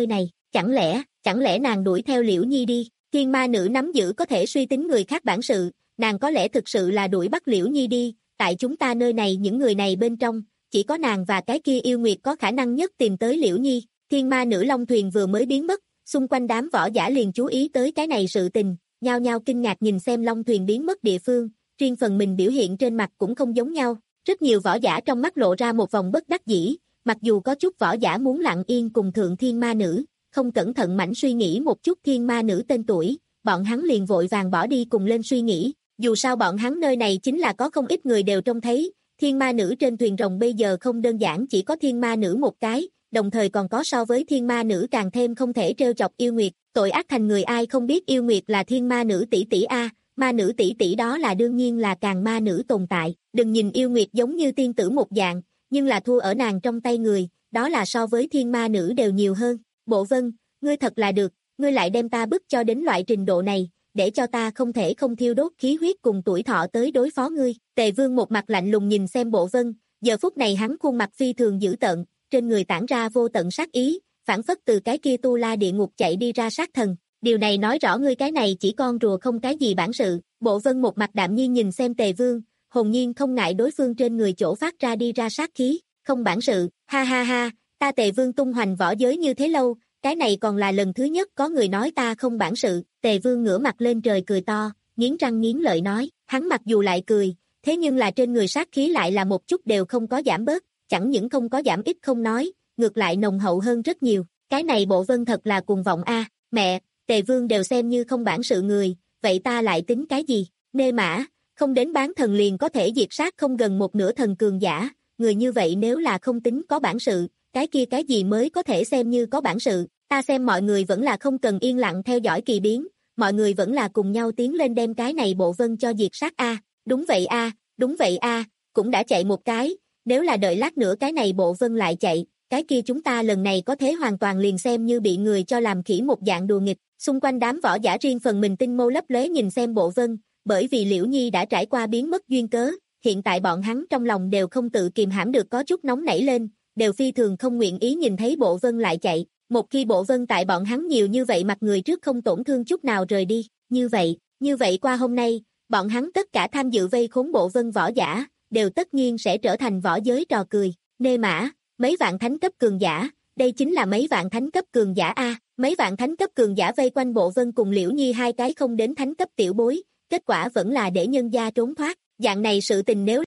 chẳng lẽ, chẳng lẽ nàng đuổi theo Liễu Nhi đi, thiên ma nữ nắm giữ có thể suy tính người khác bản sự, nàng có lẽ thực sự là đuổi bắt Liễu Nhi đi, tại chúng ta nơi này những người này bên trong, chỉ có nàng và cái kia yêu nguyệt có khả năng nhất tìm tới Liễu Nhi, thiên ma nữ long thuyền vừa mới biến mất, xung quanh đám võ giả liền chú ý tới cái này sự tình, nhao nhao kinh ngạc nhìn xem long thuyền biến mất địa phương, riêng phần mình biểu hiện trên mặt cũng không giống nhau, rất nhiều võ giả trong mắt lộ ra một vòng bất đắc dĩ, mặc dù có chút võ giả muốn lặng yên cùng thượng thiên ma nữ, không cẩn thận mảnh suy nghĩ một chút thiên ma nữ tên tuổi, bọn hắn liền vội vàng bỏ đi cùng lên suy nghĩ, dù sao bọn hắn nơi này chính là có không ít người đều trông thấy, thiên ma nữ trên thuyền rồng bây giờ không đơn giản chỉ có thiên ma nữ một cái, đồng thời còn có so với thiên ma nữ càng thêm không thể trêu chọc yêu nguyệt, tội ác thành người ai không biết yêu nguyệt là thiên ma nữ tỷ tỷ a, ma nữ tỷ tỷ đó là đương nhiên là càng ma nữ tồn tại, đừng nhìn yêu nguyệt giống như tiên tử một dạng, nhưng là thua ở nàng trong tay người, đó là so với thiên ma nữ đều nhiều hơn, Bộ Vân, ngươi thật là được, ngươi lại đem ta bức cho đến loại trình độ này, để cho ta không thể không thiêu đốt khí huyết cùng tuổi thọ tới đối phó ngươi, Tề Vương một mặt lạnh lùng nhìn xem Bộ Vân, giờ phút này hắn khuôn mặt phi thường dữ tợn, trên người tản ra vô tận sát ý, phản phất từ cái kia tu la địa ngục chạy đi ra sát thần, điều này nói rõ ngươi cái này chỉ con rùa không cái gì bản sự, Bộ Vân một mặt đạm nhiên nhìn xem Tề Vương, hồn nhiên không ngại đối phương trên người chỗ phát ra đi ra sát khí, không bản sự, ha ha ha, ta Tề Vương tung hoành võ giới như thế lâu, cái này còn là lần thứ nhất có người nói ta không bản sự, Tề Vương ngửa mặt lên trời cười to, nghiến răng nghiến lợi nói, hắn mặc dù lại cười, thế nhưng là trên người sát khí lại là một chút đều không có giảm bớt, chẳng những không có giảm ít không nói, ngược lại nồng hậu hơn rất nhiều, cái này Bộ Vân thật là cuồng vọng a, mẹ, Tề Vương đều xem như không bản sự người, vậy ta lại tính cái gì, nê mã, không đến bán thần liền có thể diệt sát không gần một nửa thần cường giả, người như vậy nếu là không tính có bản sự, cái kia cái gì mới có thể xem như có bản sự, ta xem mọi người vẫn là không cần yên lặng theo dõi kỳ biến, mọi người vẫn là cùng nhau tiến lên đem cái này Bộ Vân cho diệt sát a, đúng vậy a, đúng vậy a, cũng đã chạy một cái, nếu là đợi lát nữa cái này Bộ Vân lại chạy, cái kia chúng ta lần này có thể hoàn toàn liền xem như bị người cho làm khỉ một dạng đùa nghịch, xung quanh đám võ giả riêng phần mình tinh mâu lấp lóe nhìn xem Bộ Vân, bởi vì Liễu Nhi đã trải qua biến mất duyên cớ, hiện tại bọn hắn trong lòng đều không tự kìm hãm được có chút nóng nảy lên, đều phi thường không nguyện ý nhìn thấy Bộ Vân lại chạy, một khi Bộ Vân tại bọn hắn nhiều như vậy mặt người trước không tổn thương chút nào rời đi, như vậy, như vậy qua hôm nay, bọn hắn tất cả tham dự vây khốn Bộ Vân võ giả, đều tất nhiên sẽ trở thành võ giới trò cười, nê mã, mấy vạn thánh cấp cường giả, đây chính là mấy vạn thánh cấp cường giả a, mấy vạn thánh cấp cường giả vây quanh Bộ Vân cùng Liễu Nhi hai cái không đến thánh cấp tiểu bối, kết quả vẫn là để nhân gia trốn thoát, dạng này sự tình nếu.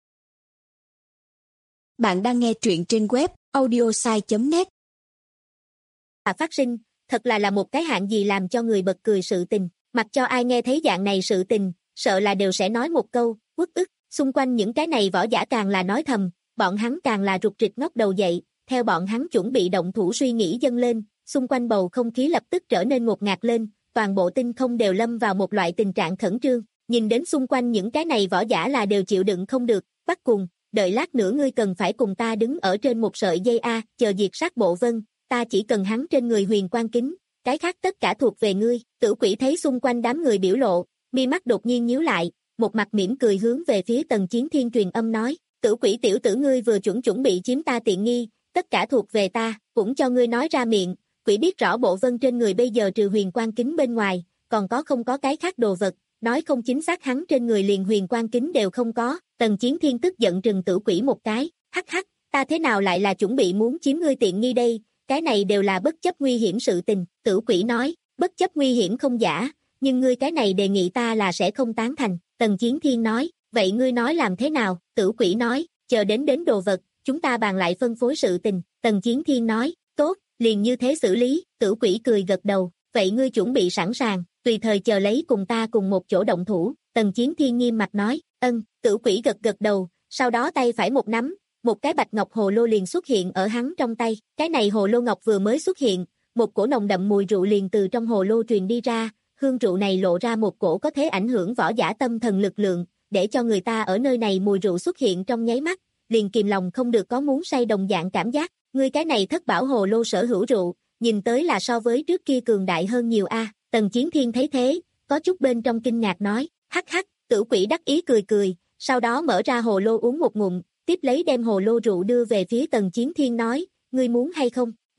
Bạn đang nghe truyện trên web audiosai chấm net. À phát sinh, thật là là một cái hạng gì làm cho người bật cười sự tình, mặc cho ai nghe thấy dạng này sự tình, sợ là đều sẽ nói một câu, uất ức, xung quanh những cái này võ giả càng là nói thầm, bọn hắn càng là rụt rịch ngóc đầu dậy, theo bọn hắn chuẩn bị động thủ suy nghĩ dâng lên, xung quanh bầu không khí lập tức trở nên ngột ngạt lên, toàn bộ tinh không đều lâm vào một loại tình trạng khẩn trương, nhìn đến xung quanh những cái này võ giả là đều chịu đựng không được, bắt cùng, đợi lát nữa ngươi cần phải cùng ta đứng ở trên một sợi dây a, chờ diệt sát Bộ Vân, ta chỉ cần hắn trên người huyền quang kính, cái khác tất cả thuộc về ngươi, Tử Quỷ thấy xung quanh đám người biểu lộ, mi mắt đột nhiên nhíu lại, một mặt mỉm cười hướng về phía Tần Chiến Thiên truyền âm nói, Tử Quỷ tiểu tử ngươi vừa chuẩn chuẩn bị chiếm ta tiện nghi, tất cả thuộc về ta, cũng cho ngươi nói ra miệng, quỷ biết rõ Bộ Vân trên người bây giờ trừ huyền quang kính bên ngoài, còn có không có cái khác đồ vật, nói không chính xác hắn trên người liền huyền quang kính đều không có, Tần Chiến Thiên tức giận trừng Tử Quỷ một cái, hắc hắc, ta thế nào lại là chuẩn bị muốn chiếm ngươi tiện nghi đây, cái này đều là bất chấp nguy hiểm sự tình, Tử Quỷ nói, bất chấp nguy hiểm không giả, nhưng ngươi cái này đề nghị ta là sẽ không tán thành, Tần Chiến Thiên nói, vậy ngươi nói làm thế nào, Tử Quỷ nói, chờ đến đến đồ vật, chúng ta bàn lại phân phối sự tình, Tần Chiến Thiên nói, tốt, liền như thế xử lý, Tử Quỷ cười gật đầu, vậy ngươi chuẩn bị sẵn sàng, tùy thời chờ lấy cùng ta cùng một chỗ động thủ, Tần Chiến Thiên nghiêm mặt nói, ân, Tử Quỷ gật gật đầu, sau đó tay phải một nắm, một cái bạch ngọc hồ lô liền xuất hiện ở hắn trong tay, cái này hồ lô ngọc vừa mới xuất hiện, một cổ nồng đậm mùi rượu liền từ trong hồ lô truyền đi ra, hương rượu này lộ ra một cổ có thể ảnh hưởng võ giả tâm thần lực lượng, để cho người ta ở nơi này mùi rượu xuất hiện trong nháy mắt, liền kìm lòng không được có muốn say đồng dạng cảm giác, ngươi cái này thất bảo hồ lô sở hữu rượu, nhìn tới là so với trước kia cường đại hơn nhiều a. Tần Chiến Thiên thấy thế, có chút bên trong kinh ngạc nói, hắc hắc, Tử Quỷ đắc ý cười cười, sau đó mở ra hồ lô uống một ngụm, tiếp lấy đem hồ lô rượu đưa về phía Tần Chiến Thiên nói, ngươi muốn hay không, đến,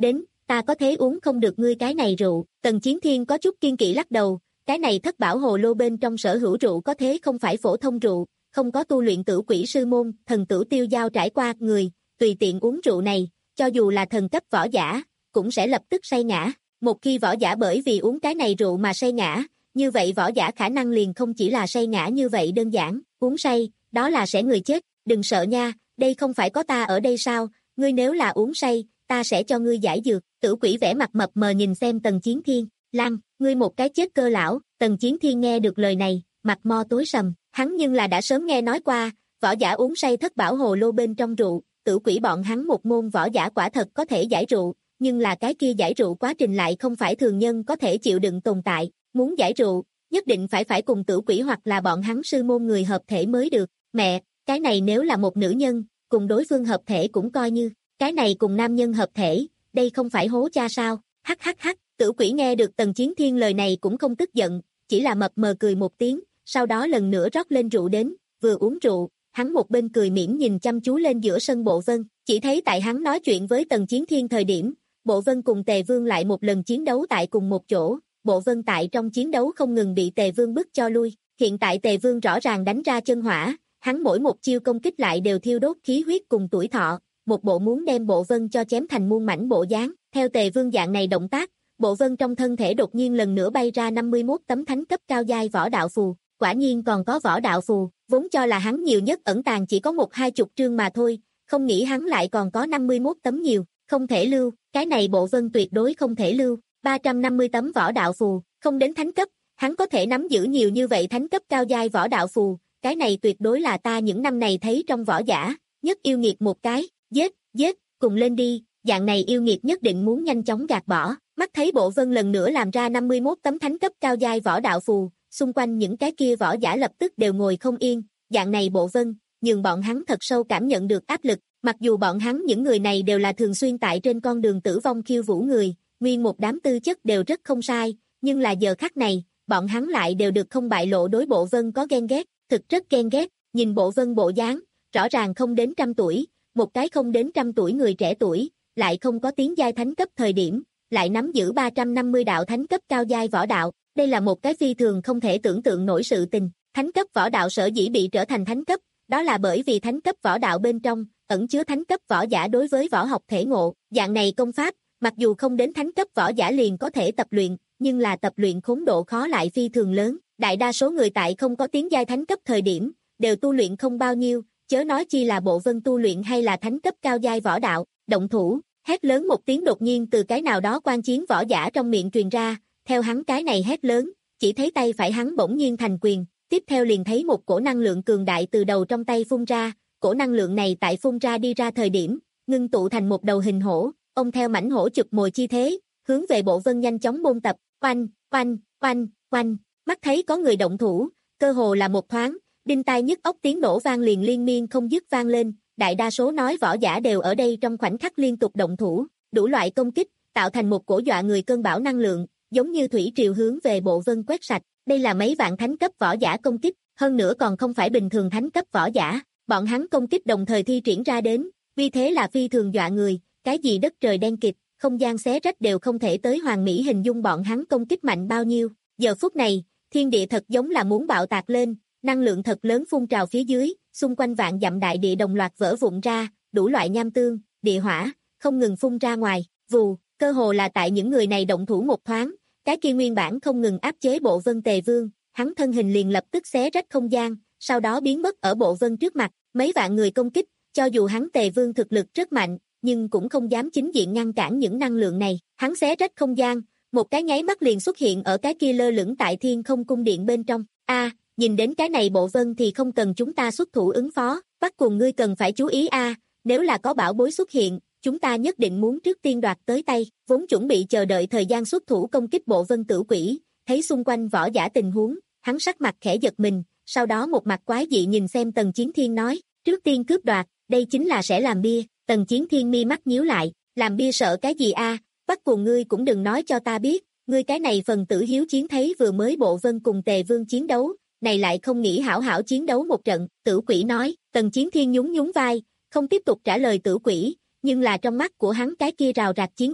ta có thế uống không được ngươi cái này rượu. Tần Chiến Thiên có chút kiên kỵ lắc đầu, cái này thất bảo hồ lô bên trong sở hữu rượu có thế không phải phổ thông rượu, không có tu luyện tử quỷ sư môn, thần tử tiêu giao trải qua người, tùy tiện uống rượu này, cho dù là thần cấp võ giả, cũng sẽ lập tức say ngã. Một khi võ giả bởi vì uống cái này rượu mà say ngã, như vậy võ giả khả năng liền không chỉ là say ngã như vậy đơn giản, uống say, đó là sẽ người chết, đừng sợ nha, đây không phải có ta ở đây sao, ngươi nếu là uống say, ta sẽ cho ngươi giải dược. Tử quỷ vẻ mặt mập mờ nhìn xem Tần Chiến Thiên, lăng, ngươi một cái chết cơ lão. Tần Chiến Thiên nghe được lời này, mặt mo tối sầm, hắn nhưng là đã sớm nghe nói qua, võ giả uống say thất bảo hồ lô bên trong rượu, tử quỷ bọn hắn một môn võ giả quả thật có thể giải rượu, nhưng là cái kia giải rượu quá trình lại không phải thường nhân có thể chịu đựng tồn tại, muốn giải rượu, nhất định phải phải cùng tử quỷ hoặc là bọn hắn sư môn người hợp thể mới được. Mẹ, cái này nếu là một nữ nhân, cùng đối phương hợp thể cũng coi như, cái này cùng nam nhân hợp thể, đây không phải hố cha sao? Hắc hắc hắc, tử quỷ nghe được Tần Chiến Thiên lời này cũng không tức giận, chỉ là mập mờ cười một tiếng, sau đó lần nữa rót lên rượu đến, vừa uống rượu, hắn một bên cười mỉm nhìn chăm chú lên giữa sân Bộ Vân, chỉ thấy tại hắn nói chuyện với Tần Chiến Thiên thời điểm, Bộ Vân cùng Tề Vương lại một lần chiến đấu tại cùng một chỗ, Bộ Vân tại trong chiến đấu không ngừng bị Tề Vương bức cho lui, hiện tại Tề Vương rõ ràng đánh ra chân hỏa, hắn mỗi một chiêu công kích lại đều thiêu đốt khí huyết cùng tuổi thọ, một bộ muốn đem Bộ Vân cho chém thành muôn mảnh bộ dáng. Theo Tề Vương dạng này động tác, Bộ Vân trong thân thể đột nhiên lần nữa bay ra năm mươi mốt tấm thánh cấp cao giai võ đạo phù, quả nhiên còn có võ đạo phù, vốn cho là hắn nhiều nhất ẩn tàng chỉ có một hai chục trương mà thôi, không nghĩ hắn lại còn có năm mươi mốt tấm nhiều, không thể lưu, cái này Bộ Vân tuyệt đối không thể lưu, ba trăm năm mươi tấm võ đạo phù, không đến thánh cấp, hắn có thể nắm giữ nhiều như vậy thánh cấp cao giai võ đạo phù, cái này tuyệt đối là ta những năm này thấy trong võ giả, nhất yêu nghiệt một cái, giết, giết, cùng lên đi, dạng này yêu nghiệt nhất định muốn nhanh chóng gạt bỏ. Mắt thấy Bộ Vân lần nữa làm ra năm mươi mốt tấm thánh cấp cao giai võ đạo phù, xung quanh những cái kia võ giả lập tức đều ngồi không yên, dạng này Bộ Vân, nhưng bọn hắn thật sâu cảm nhận được áp lực, mặc dù bọn hắn những người này đều là thường xuyên tại trên con đường tử vong khiêu vũ người, nguyên một đám tư chất đều rất không sai, nhưng là giờ khắc này, bọn hắn lại đều được không bại lộ đối Bộ Vân có ghen ghét, thực rất ghen ghét, nhìn Bộ Vân bộ dáng, rõ ràng không đến trăm tuổi, một cái không đến trăm tuổi người trẻ tuổi, lại không có tiến giai thánh cấp thời điểm, lại nắm giữ ba trăm năm mươi đạo thánh cấp cao giai võ đạo, đây là một cái phi thường không thể tưởng tượng nổi sự tình. Thánh cấp võ đạo sở dĩ bị trở thành thánh cấp, đó là bởi vì thánh cấp võ đạo bên trong ẩn chứa thánh cấp võ giả đối với võ học thể ngộ, dạng này công pháp, mặc dù không đến thánh cấp võ giả liền có thể tập luyện, nhưng là tập luyện khốn độ khó lại phi thường lớn, đại đa số người tại không có tiến giai thánh cấp thời điểm, đều tu luyện không bao nhiêu, chớ nói chi là Bộ Vân tu luyện hay là thánh cấp cao giai võ đạo. Động thủ, hét lớn một tiếng đột nhiên từ cái nào đó quan chiến võ giả trong miệng truyền ra, theo hắn cái này hét lớn, chỉ thấy tay phải hắn bỗng nhiên thành quyền, tiếp theo liền thấy một cổ năng lượng cường đại từ đầu trong tay phun ra, cổ năng lượng này tại phun ra đi ra thời điểm, ngưng tụ thành một đầu hình hổ, ông theo mảnh hổ chụp mồi chi thế, hướng về Bộ Vân nhanh chóng môn tập, oanh, oanh, oanh, oanh, mắt thấy có người động thủ, cơ hồ là một thoáng, đinh tai nhức óc tiếng nổ vang liền liên miên không dứt vang lên, đại đa số nói võ giả đều ở đây trong khoảnh khắc liên tục động thủ, đủ loại công kích, tạo thành một cổ dọa người cơn bão năng lượng, giống như thủy triều hướng về Bộ Vân quét sạch, đây là mấy vạn thánh cấp võ giả công kích, hơn nữa còn không phải bình thường thánh cấp võ giả, bọn hắn công kích đồng thời thi triển ra đến, vì thế là phi thường dọa người, cái gì đất trời đen kịt, không gian xé rách đều không thể tới hoàn mỹ hình dung bọn hắn công kích mạnh bao nhiêu, giờ phút này, thiên địa thật giống là muốn bạo tạc lên, năng lượng thật lớn phun trào phía dưới, xung quanh vạn dặm đại địa đồng loạt vỡ vụn ra, đủ loại nham tương, địa hỏa, không ngừng phun ra ngoài, vù, cơ hồ là tại những người này động thủ một thoáng, cái kia nguyên bản không ngừng áp chế Bộ Vân Tề Vương, hắn thân hình liền lập tức xé rách không gian, sau đó biến mất ở Bộ Vân trước mặt, mấy vạn người công kích, cho dù hắn Tề Vương thực lực rất mạnh, nhưng cũng không dám chính diện ngăn cản những năng lượng này, hắn xé rách không gian, một cái nháy mắt liền xuất hiện ở cái kia lơ lửng tại thiên không cung điện bên trong, a à, nhìn đến cái này Bộ Vân thì không cần chúng ta xuất thủ ứng phó, bắt cùng ngươi cần phải chú ý a, à, nếu là có bảo bối xuất hiện, chúng ta nhất định muốn trước tiên đoạt tới tay, vốn chuẩn bị chờ đợi thời gian xuất thủ công kích Bộ Vân tử quỷ, thấy xung quanh võ giả tình huống, hắn sắc mặt khẽ giật mình, sau đó một mặt quái dị nhìn xem Tần Chiến Thiên nói, trước tiên cướp đoạt, đây chính là sẽ làm bia. Tần Chiến Thiên mi mắt nhíu lại, làm bia sợ cái gì a? Bắt cùng ngươi cũng đừng nói cho ta biết, ngươi cái này phần tử hiếu chiến thấy vừa mới Bộ Vân cùng Tề Vương chiến đấu, này lại không nghĩ hảo hảo chiến đấu một trận, tử quỷ nói. Tần Chiến Thiên nhún nhún vai, không tiếp tục trả lời tử quỷ, nhưng là trong mắt của hắn cái kia rào rạc chiến ý,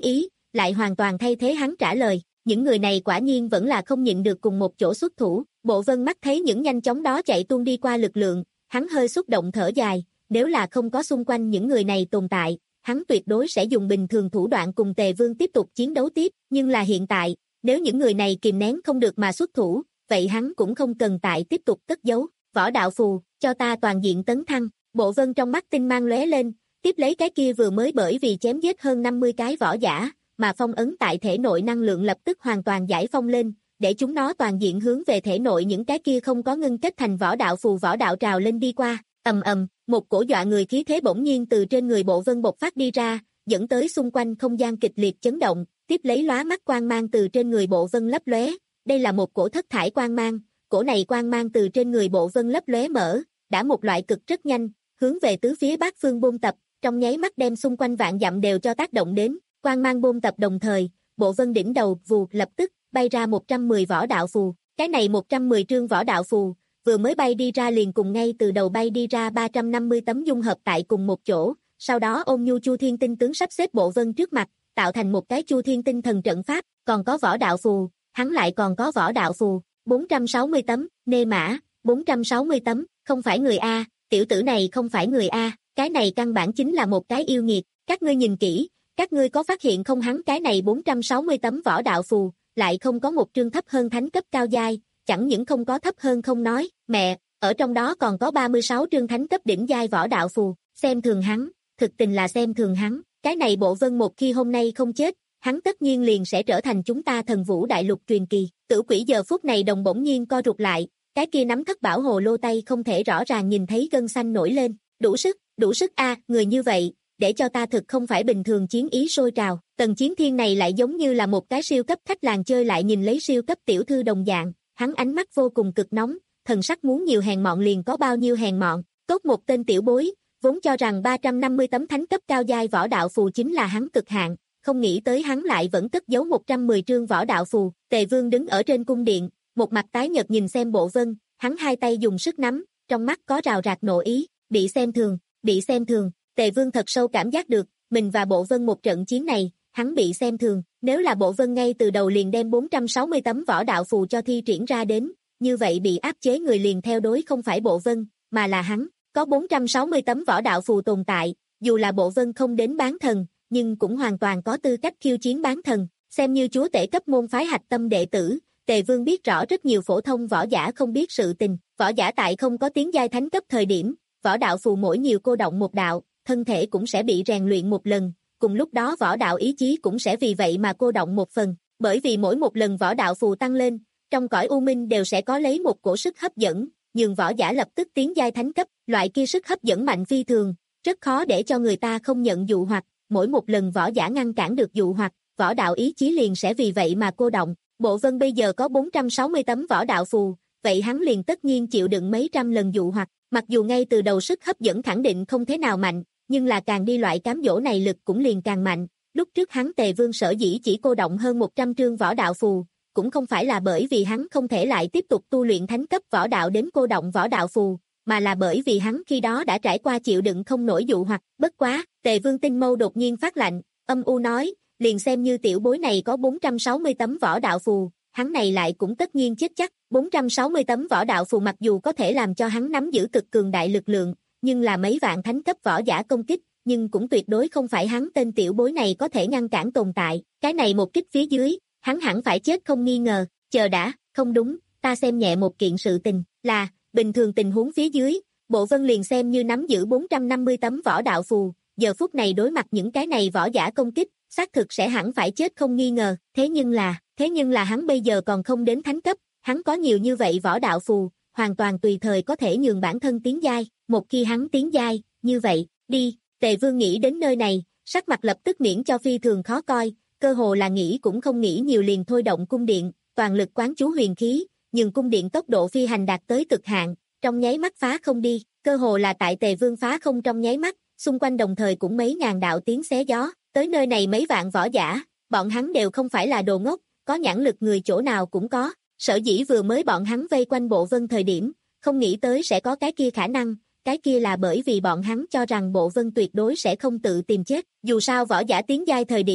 lại hoàn toàn thay thế hắn trả lời, những người này quả nhiên vẫn là không nhịn được cùng một chỗ xuất thủ, Bộ Vân mắt thấy những nhanh chóng đó chạy tuôn đi qua lực lượng, hắn hơi xúc động thở dài, nếu là không có xung quanh những người này tồn tại, hắn tuyệt đối sẽ dùng bình thường thủ đoạn cùng Tề Vương tiếp tục chiến đấu tiếp, nhưng là hiện tại, nếu những người này kìm nén không được mà xuất thủ, vậy hắn cũng không cần tại tiếp tục cất giấu, võ đạo phù, cho ta toàn diện tấn thăng, Bộ Vân trong mắt tinh mang lóe lên, tiếp lấy cái kia vừa mới bởi vì chém giết hơn năm mươi cái võ giả, mà phong ấn tại thể nội năng lượng lập tức hoàn toàn giải phong lên, để chúng nó toàn diện hướng về thể nội những cái kia không có ngưng kết thành võ đạo phù võ đạo trào lên đi qua, ầm ầm, một cổ dọa người khí thế bỗng nhiên từ trên người Bộ Vân bộc phát đi ra, dẫn tới xung quanh không gian kịch liệt chấn động, tiếp lấy lóa mắt quang mang từ trên người Bộ Vân lấp lóe, đây là một cổ thất thải quang mang, cổ này quang mang từ trên người Bộ Vân lấp lóe mở, đã một loại cực rất nhanh, hướng về tứ phía bát phương bôn tập, trong nháy mắt đem xung quanh vạn dặm đều cho tác động đến, quang mang bôn tập đồng thời, Bộ Vân đỉnh đầu vù lập tức bay ra một trăm mười võ đạo phù, cái này một trăm mười trương võ đạo phù, vừa mới bay đi ra liền cùng ngay từ đầu bay đi ra ba trăm năm mươi tấm dung hợp tại cùng một chỗ, sau đó ôn nhu Chu Thiên Tinh tướng sắp xếp Bộ Vân trước mặt, tạo thành một cái Chu Thiên Tinh thần trận pháp, còn có võ đạo phù, hắn lại còn có võ đạo phù, bốn trăm sáu mươi tấm, nê mã, bốn trăm sáu mươi tấm, không phải người A, tiểu tử này không phải người A, cái này căn bản chính là một cái yêu nghiệt, các ngươi nhìn kỹ, các ngươi có phát hiện không hắn cái này bốn trăm sáu mươi tấm võ đạo phù, lại không có một trương thấp hơn thánh cấp cao giai, chẳng những không có thấp hơn không nói, mẹ, ở trong đó còn có ba mươi sáu trương thánh cấp đỉnh giai võ đạo phù, xem thường hắn, thực tình là xem thường hắn, cái này Bộ Vân một khi hôm nay không chết, hắn tất nhiên liền sẽ trở thành chúng ta thần vũ đại lục truyền kỳ, Tử Quỷ giờ phút này đồng bỗng nhiên co rụt lại, cái kia nắm thất bảo hồ lô tay không thể rõ ràng nhìn thấy gân xanh nổi lên, đủ sức, đủ sức a, người như vậy, để cho ta thực không phải bình thường chiến ý sôi trào, Tần Chiến Thiên này lại giống như là một cái siêu cấp khách làng chơi lại nhìn lấy siêu cấp tiểu thư đồng dạng, hắn ánh mắt vô cùng cực nóng, thần sắc muốn nhiều hèn mọn liền có bao nhiêu hèn mọn, tốt một tên tiểu bối, vốn cho rằng ba trăm năm mươi tấm thánh cấp cao giai võ đạo phù chính là hắn cực hạn, không nghĩ tới hắn lại vẫn cất giấu một trăm mười trương võ đạo phù, Tề Vương đứng ở trên cung điện, một mặt tái nhợt nhìn xem Bộ Vân, hắn hai tay dùng sức nắm, trong mắt có rào rạt nộ ý, bị xem thường, bị xem thường, Tề Vương thật sâu cảm giác được, mình và Bộ Vân một trận chiến này, hắn bị xem thường, nếu là Bộ Vân ngay từ đầu liền đem bốn trăm sáu mươi tấm võ đạo phù cho thi triển ra đến, như vậy bị áp chế người liền theo đối không phải Bộ Vân, mà là hắn, có bốn trăm sáu mươi tấm võ đạo phù tồn tại, dù là Bộ Vân không đến bán thần, nhưng cũng hoàn toàn có tư cách khiêu chiến bán thần, xem như chúa tể cấp môn phái hạch tâm đệ tử, Tề Vương biết rõ rất nhiều phổ thông võ giả không biết sự tình, võ giả tại không có tiến giai thánh cấp thời điểm, võ đạo phù mỗi nhiều cô động một đạo, thân thể cũng sẽ bị rèn luyện một lần, cùng lúc đó võ đạo ý chí cũng sẽ vì vậy mà cô động một phần, bởi vì mỗi một lần võ đạo phù tăng lên, trong cõi u minh đều sẽ có lấy một cổ sức hấp dẫn, nhường võ giả lập tức tiến giai thánh cấp, loại kia sức hấp dẫn mạnh phi thường, rất khó để cho người ta không nhận dụ hoặc, mỗi một lần võ giả ngăn cản được dụ hoặc, võ đạo ý chí liền sẽ vì vậy mà cô động. Bộ Vân bây giờ có bốn trăm sáu mươi tấm võ đạo phù, vậy hắn liền tất nhiên chịu đựng mấy trăm lần dụ hoặc, mặc dù ngay từ đầu sức hấp dẫn khẳng định không thế nào mạnh, nhưng là càng đi loại cám dỗ này lực cũng liền càng mạnh. Lúc trước hắn Tề Vương sở dĩ chỉ cô động hơn một trăm trương võ đạo phù, cũng không phải là bởi vì hắn không thể lại tiếp tục tu luyện thánh cấp võ đạo đến cô động võ đạo phù, mà là bởi vì hắn khi đó đã trải qua chịu đựng không nổi dụ hoặc, bất quá, Tề Vương tinh mâu đột nhiên phát lạnh, âm u nói, liền xem như tiểu bối này có bốn trăm sáu mươi tấm võ đạo phù, hắn này lại cũng tất nhiên chết chắc, bốn trăm sáu mươi tấm võ đạo phù mặc dù có thể làm cho hắn nắm giữ cực cường đại lực lượng, nhưng là mấy vạn thánh cấp võ giả công kích, nhưng cũng tuyệt đối không phải hắn tên tiểu bối này có thể ngăn cản tồn tại, cái này một kích phía dưới, hắn hẳn phải chết không nghi ngờ, chờ đã, không đúng, ta xem nhẹ một kiện sự tình, là, bình thường tình huống phía dưới, Bộ Vân liền xem như nắm giữ bốn trăm năm mươi tấm võ đạo phù, giờ phút này đối mặt những cái này võ giả công kích, xác thực sẽ hẳn phải chết không nghi ngờ, thế nhưng là, thế nhưng là hắn bây giờ còn không đến thánh cấp, hắn có nhiều như vậy võ đạo phù, hoàn toàn tùy thời có thể nhường bản thân tiến giai, một khi hắn tiến giai, như vậy, đi, Tề Vương nghĩ đến nơi này, sắc mặt lập tức miễn cho phi thường khó coi, cơ hồ là nghĩ cũng không nghĩ nhiều liền thôi động cung điện, toàn lực quán chú huyền khí, nhưng cung điện tốc độ phi hành đạt tới cực hạn, trong nháy mắt phá không đi, cơ hồ là tại Tề Vương phá không trong nháy mắt, xung quanh đồng thời cũng mấy ngàn đạo tiếng xé gió, tới nơi này mấy vạn võ giả, bọn hắn đều không phải là đồ ngốc, có nhãn lực người chỗ nào cũng có, sở dĩ vừa mới bọn hắn vây quanh Bộ Vân thời điểm, không nghĩ tới sẽ có cái kia khả năng, cái kia là bởi vì bọn hắn cho rằng Bộ Vân tuyệt đối sẽ không tự tìm chết, dù sao võ giả tiến giai thời điểm,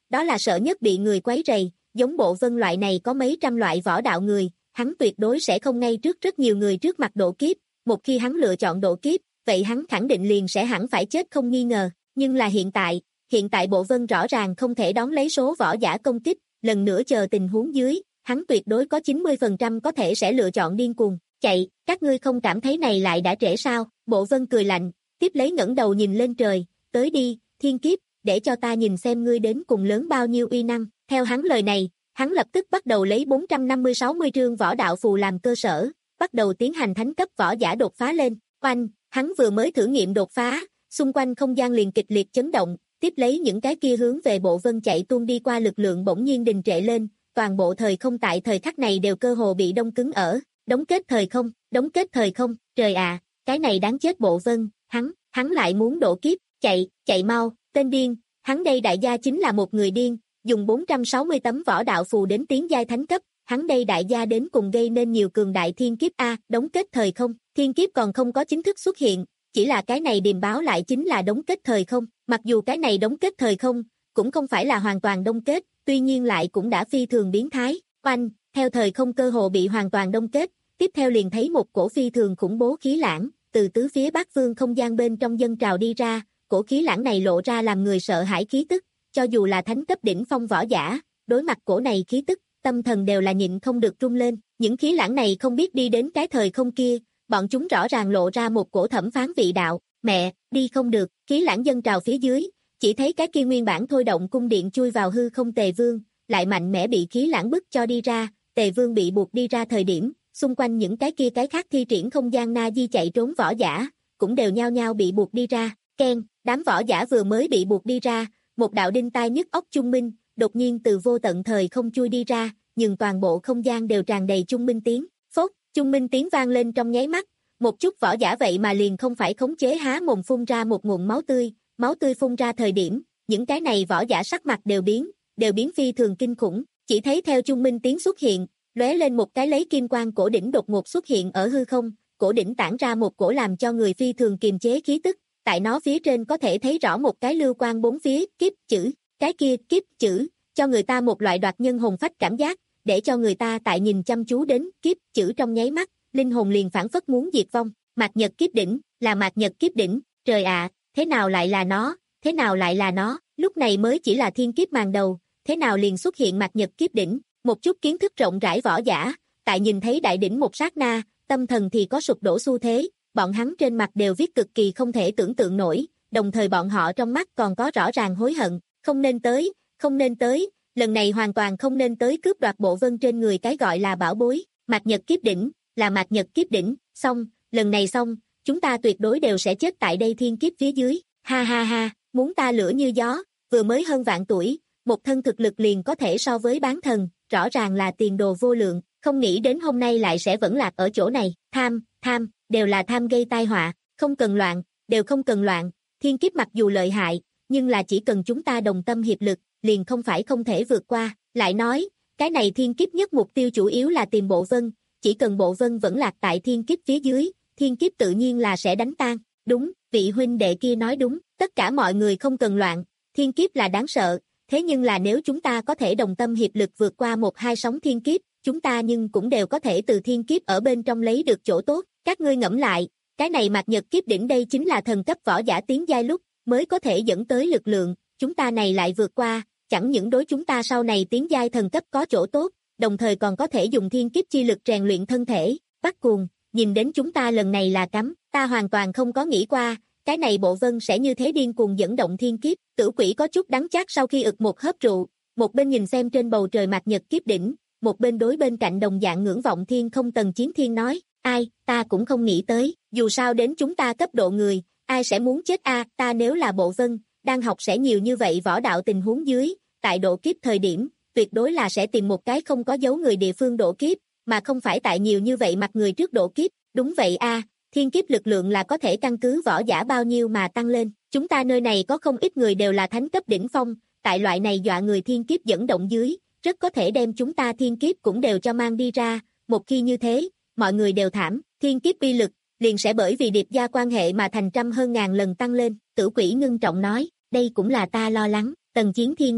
đó là sợ nhất bị người quấy rầy, giống Bộ Vân loại này có mấy trăm loại võ đạo người, hắn tuyệt đối sẽ không ngay trước rất nhiều người trước mặt độ kiếp, một khi hắn lựa chọn độ kiếp, vậy hắn khẳng định liền sẽ hẳn phải chết không nghi ngờ, nhưng là hiện tại, hiện tại Bộ Vân rõ ràng không thể đón lấy số võ giả công kích, lần nữa chờ tình huống dưới, hắn tuyệt đối có chín mươi phần trăm có thể sẽ lựa chọn điên cuồng, chạy, các ngươi không cảm thấy này lại đã trễ sao, Bộ Vân cười lạnh, tiếp lấy ngẩng đầu nhìn lên trời, tới đi, thiên kiếp, để cho ta nhìn xem ngươi đến cùng lớn bao nhiêu uy năng, theo hắn lời này, hắn lập tức bắt đầu lấy bốn trăm năm mươi sáu mươi trương võ đạo phù làm cơ sở, bắt đầu tiến hành thánh cấp võ giả đột phá lên, oanh, hắn vừa mới thử nghiệm đột phá, xung quanh không gian liền kịch liệt chấn động, tiếp lấy những cái kia hướng về Bộ Vân chạy tuôn đi qua lực lượng bỗng nhiên đình trệ lên, toàn bộ thời không tại thời khắc này đều cơ hồ bị đông cứng ở, đóng kết thời không, đóng kết thời không, trời à, cái này đáng chết Bộ Vân, hắn, hắn lại muốn độ kiếp, chạy, chạy mau, tên điên, hắn đây đại gia chính là một người điên, dùng bốn trăm sáu mươi tấm võ đạo phù đến tiến giai thánh cấp, hắn đây đại gia đến cùng gây nên nhiều cường đại thiên kiếp a, đóng kết thời không, thiên kiếp còn không có chính thức xuất hiện, chỉ là cái này điềm báo lại chính là đóng kết thời không, mặc dù cái này đóng kết thời không, cũng không phải là hoàn toàn đông kết, tuy nhiên lại cũng đã phi thường biến thái, oanh, theo thời không cơ hồ bị hoàn toàn đông kết, tiếp theo liền thấy một cổ phi thường khủng bố khí lãng, từ tứ phía bát phương không gian bên trong dân trào đi ra, cổ khí lãng này lộ ra làm người sợ hãi khí tức, cho dù là thánh cấp đỉnh phong võ giả, đối mặt cổ này khí tức, tâm thần đều là nhịn không được rung lên, những khí lãng này không biết đi đến cái thời không kia, bọn chúng rõ ràng lộ ra một cổ thẩm phán vị đạo, mẹ, đi không được, khí lãng dân trào phía dưới, chỉ thấy cái kia nguyên bản thôi động cung điện chui vào hư không Tề Vương, lại mạnh mẽ bị khí lãng bức cho đi ra, Tề Vương bị buộc đi ra thời điểm, xung quanh những cái kia cái khác thi triển không gian na di chạy trốn võ giả, cũng đều nhao nhao bị buộc đi ra, keng, đám võ giả vừa mới bị buộc đi ra, một đạo đinh tai nhức óc chung minh, đột nhiên từ vô tận thời không chui đi ra, nhưng toàn bộ không gian đều tràn đầy chung minh tiếng, phốt, chung minh tiếng vang lên trong nháy mắt, một chút võ giả vậy mà liền không phải khống chế há mồm phun ra một nguồn máu tươi, máu tươi phun ra thời điểm, những cái này võ giả sắc mặt đều biến, đều biến phi thường kinh khủng, chỉ thấy theo chung minh tiếng xuất hiện, lóe lên một cái lấy kim quang cổ đỉnh đột ngột xuất hiện ở hư không, cổ đỉnh tản ra một cổ làm cho người phi thường kiềm chế khí tức, tại nó phía trên có thể thấy rõ một cái lưu quang bốn phía, kiếp chữ, cái kia kiếp chữ, cho người ta một loại đoạt nhân hồn phách cảm giác, để cho người ta tại nhìn chăm chú đến kiếp chữ trong nháy mắt, linh hồn liền phản phất muốn diệt vong, mạt nhật kiếp đỉnh, là mạt nhật kiếp đỉnh, trời ạ, thế nào lại là nó, thế nào lại là nó, lúc này mới chỉ là thiên kiếp màn đầu, thế nào liền xuất hiện mạt nhật kiếp đỉnh, một chút kiến thức rộng rãi võ giả, tại nhìn thấy đại đỉnh một sát na, tâm thần thì có sụp đổ xu thế, bọn hắn trên mặt đều viết cực kỳ không thể tưởng tượng nổi, đồng thời bọn họ trong mắt còn có rõ ràng hối hận, không nên tới, không nên tới, lần này hoàn toàn không nên tới cướp đoạt Bộ Vân trên người cái gọi là bảo bối, mạt nhật kiếp đỉnh, là mạt nhật kiếp đỉnh, xong, lần này xong, chúng ta tuyệt đối đều sẽ chết tại đây thiên kiếp phía dưới, ha ha ha, muốn ta lửa như gió, vừa mới hơn vạn tuổi, một thân thực lực liền có thể so với bán thần, rõ ràng là tiền đồ vô lượng, không nghĩ đến hôm nay lại sẽ vẫn lạc ở chỗ này, tham, tham, đều là tham gây tai họa, không cần loạn, đều không cần loạn, thiên kiếp mặc dù lợi hại, nhưng là chỉ cần chúng ta đồng tâm hiệp lực, liền không phải không thể vượt qua, lại nói, cái này thiên kiếp nhất mục tiêu chủ yếu là tìm Bộ Vân, chỉ cần Bộ Vân vẫn lạc tại thiên kiếp phía dưới, thiên kiếp tự nhiên là sẽ đánh tan, đúng, vị huynh đệ kia nói đúng, tất cả mọi người không cần loạn, thiên kiếp là đáng sợ, thế nhưng là nếu chúng ta có thể đồng tâm hiệp lực vượt qua một hai sóng thiên kiếp, chúng ta nhưng cũng đều có thể từ thiên kiếp ở bên trong lấy được chỗ tốt, các ngươi ngẫm lại, cái này mạt nhật kiếp đỉnh đây chính là thần cấp võ giả tiến giai lúc, mới có thể dẫn tới lực lượng, chúng ta này lại vượt qua, chẳng những đối chúng ta sau này tiến giai thần cấp có chỗ tốt, đồng thời còn có thể dùng thiên kiếp chi lực rèn luyện thân thể, bắt cuồng, nhìn đến chúng ta lần này là cắm, ta hoàn toàn không có nghĩ qua, cái này Bộ Vân sẽ như thế điên cuồng dẫn động thiên kiếp, Tử Quỷ có chút đắng chát sau khi ực một hớp rượu, một bên nhìn xem trên bầu trời mạt nhật kiếp đỉnh, một bên đối bên cạnh đồng dạng ngưỡng vọng thiên không Tần Chiến Thiên nói, ai, ta cũng không nghĩ tới, dù sao đến chúng ta cấp độ người, ai sẽ muốn chết a, ta nếu là Bộ Vân, đang học sẽ nhiều như vậy võ đạo tình huống dưới, tại độ kiếp thời điểm, tuyệt đối là sẽ tìm một cái không có dấu người địa phương độ kiếp, mà không phải tại nhiều như vậy mặt người trước độ kiếp, đúng vậy a, thiên kiếp lực lượng là có thể căn cứ võ giả bao nhiêu mà tăng lên, chúng ta nơi này có không ít người đều là thánh cấp đỉnh phong, tại loại này dọa người thiên kiếp dẫn động dưới, rất có thể đem chúng ta thiên kiếp cũng đều cho mang đi ra, một khi như thế, mọi người đều thảm, thiên kiếp uy lực, liền sẽ bởi vì điệp gia quan hệ mà thành trăm hơn ngàn lần tăng lên, Tử Quỷ ngưng trọng nói, đây cũng là ta lo lắng, Tần Chiến Thiên nói,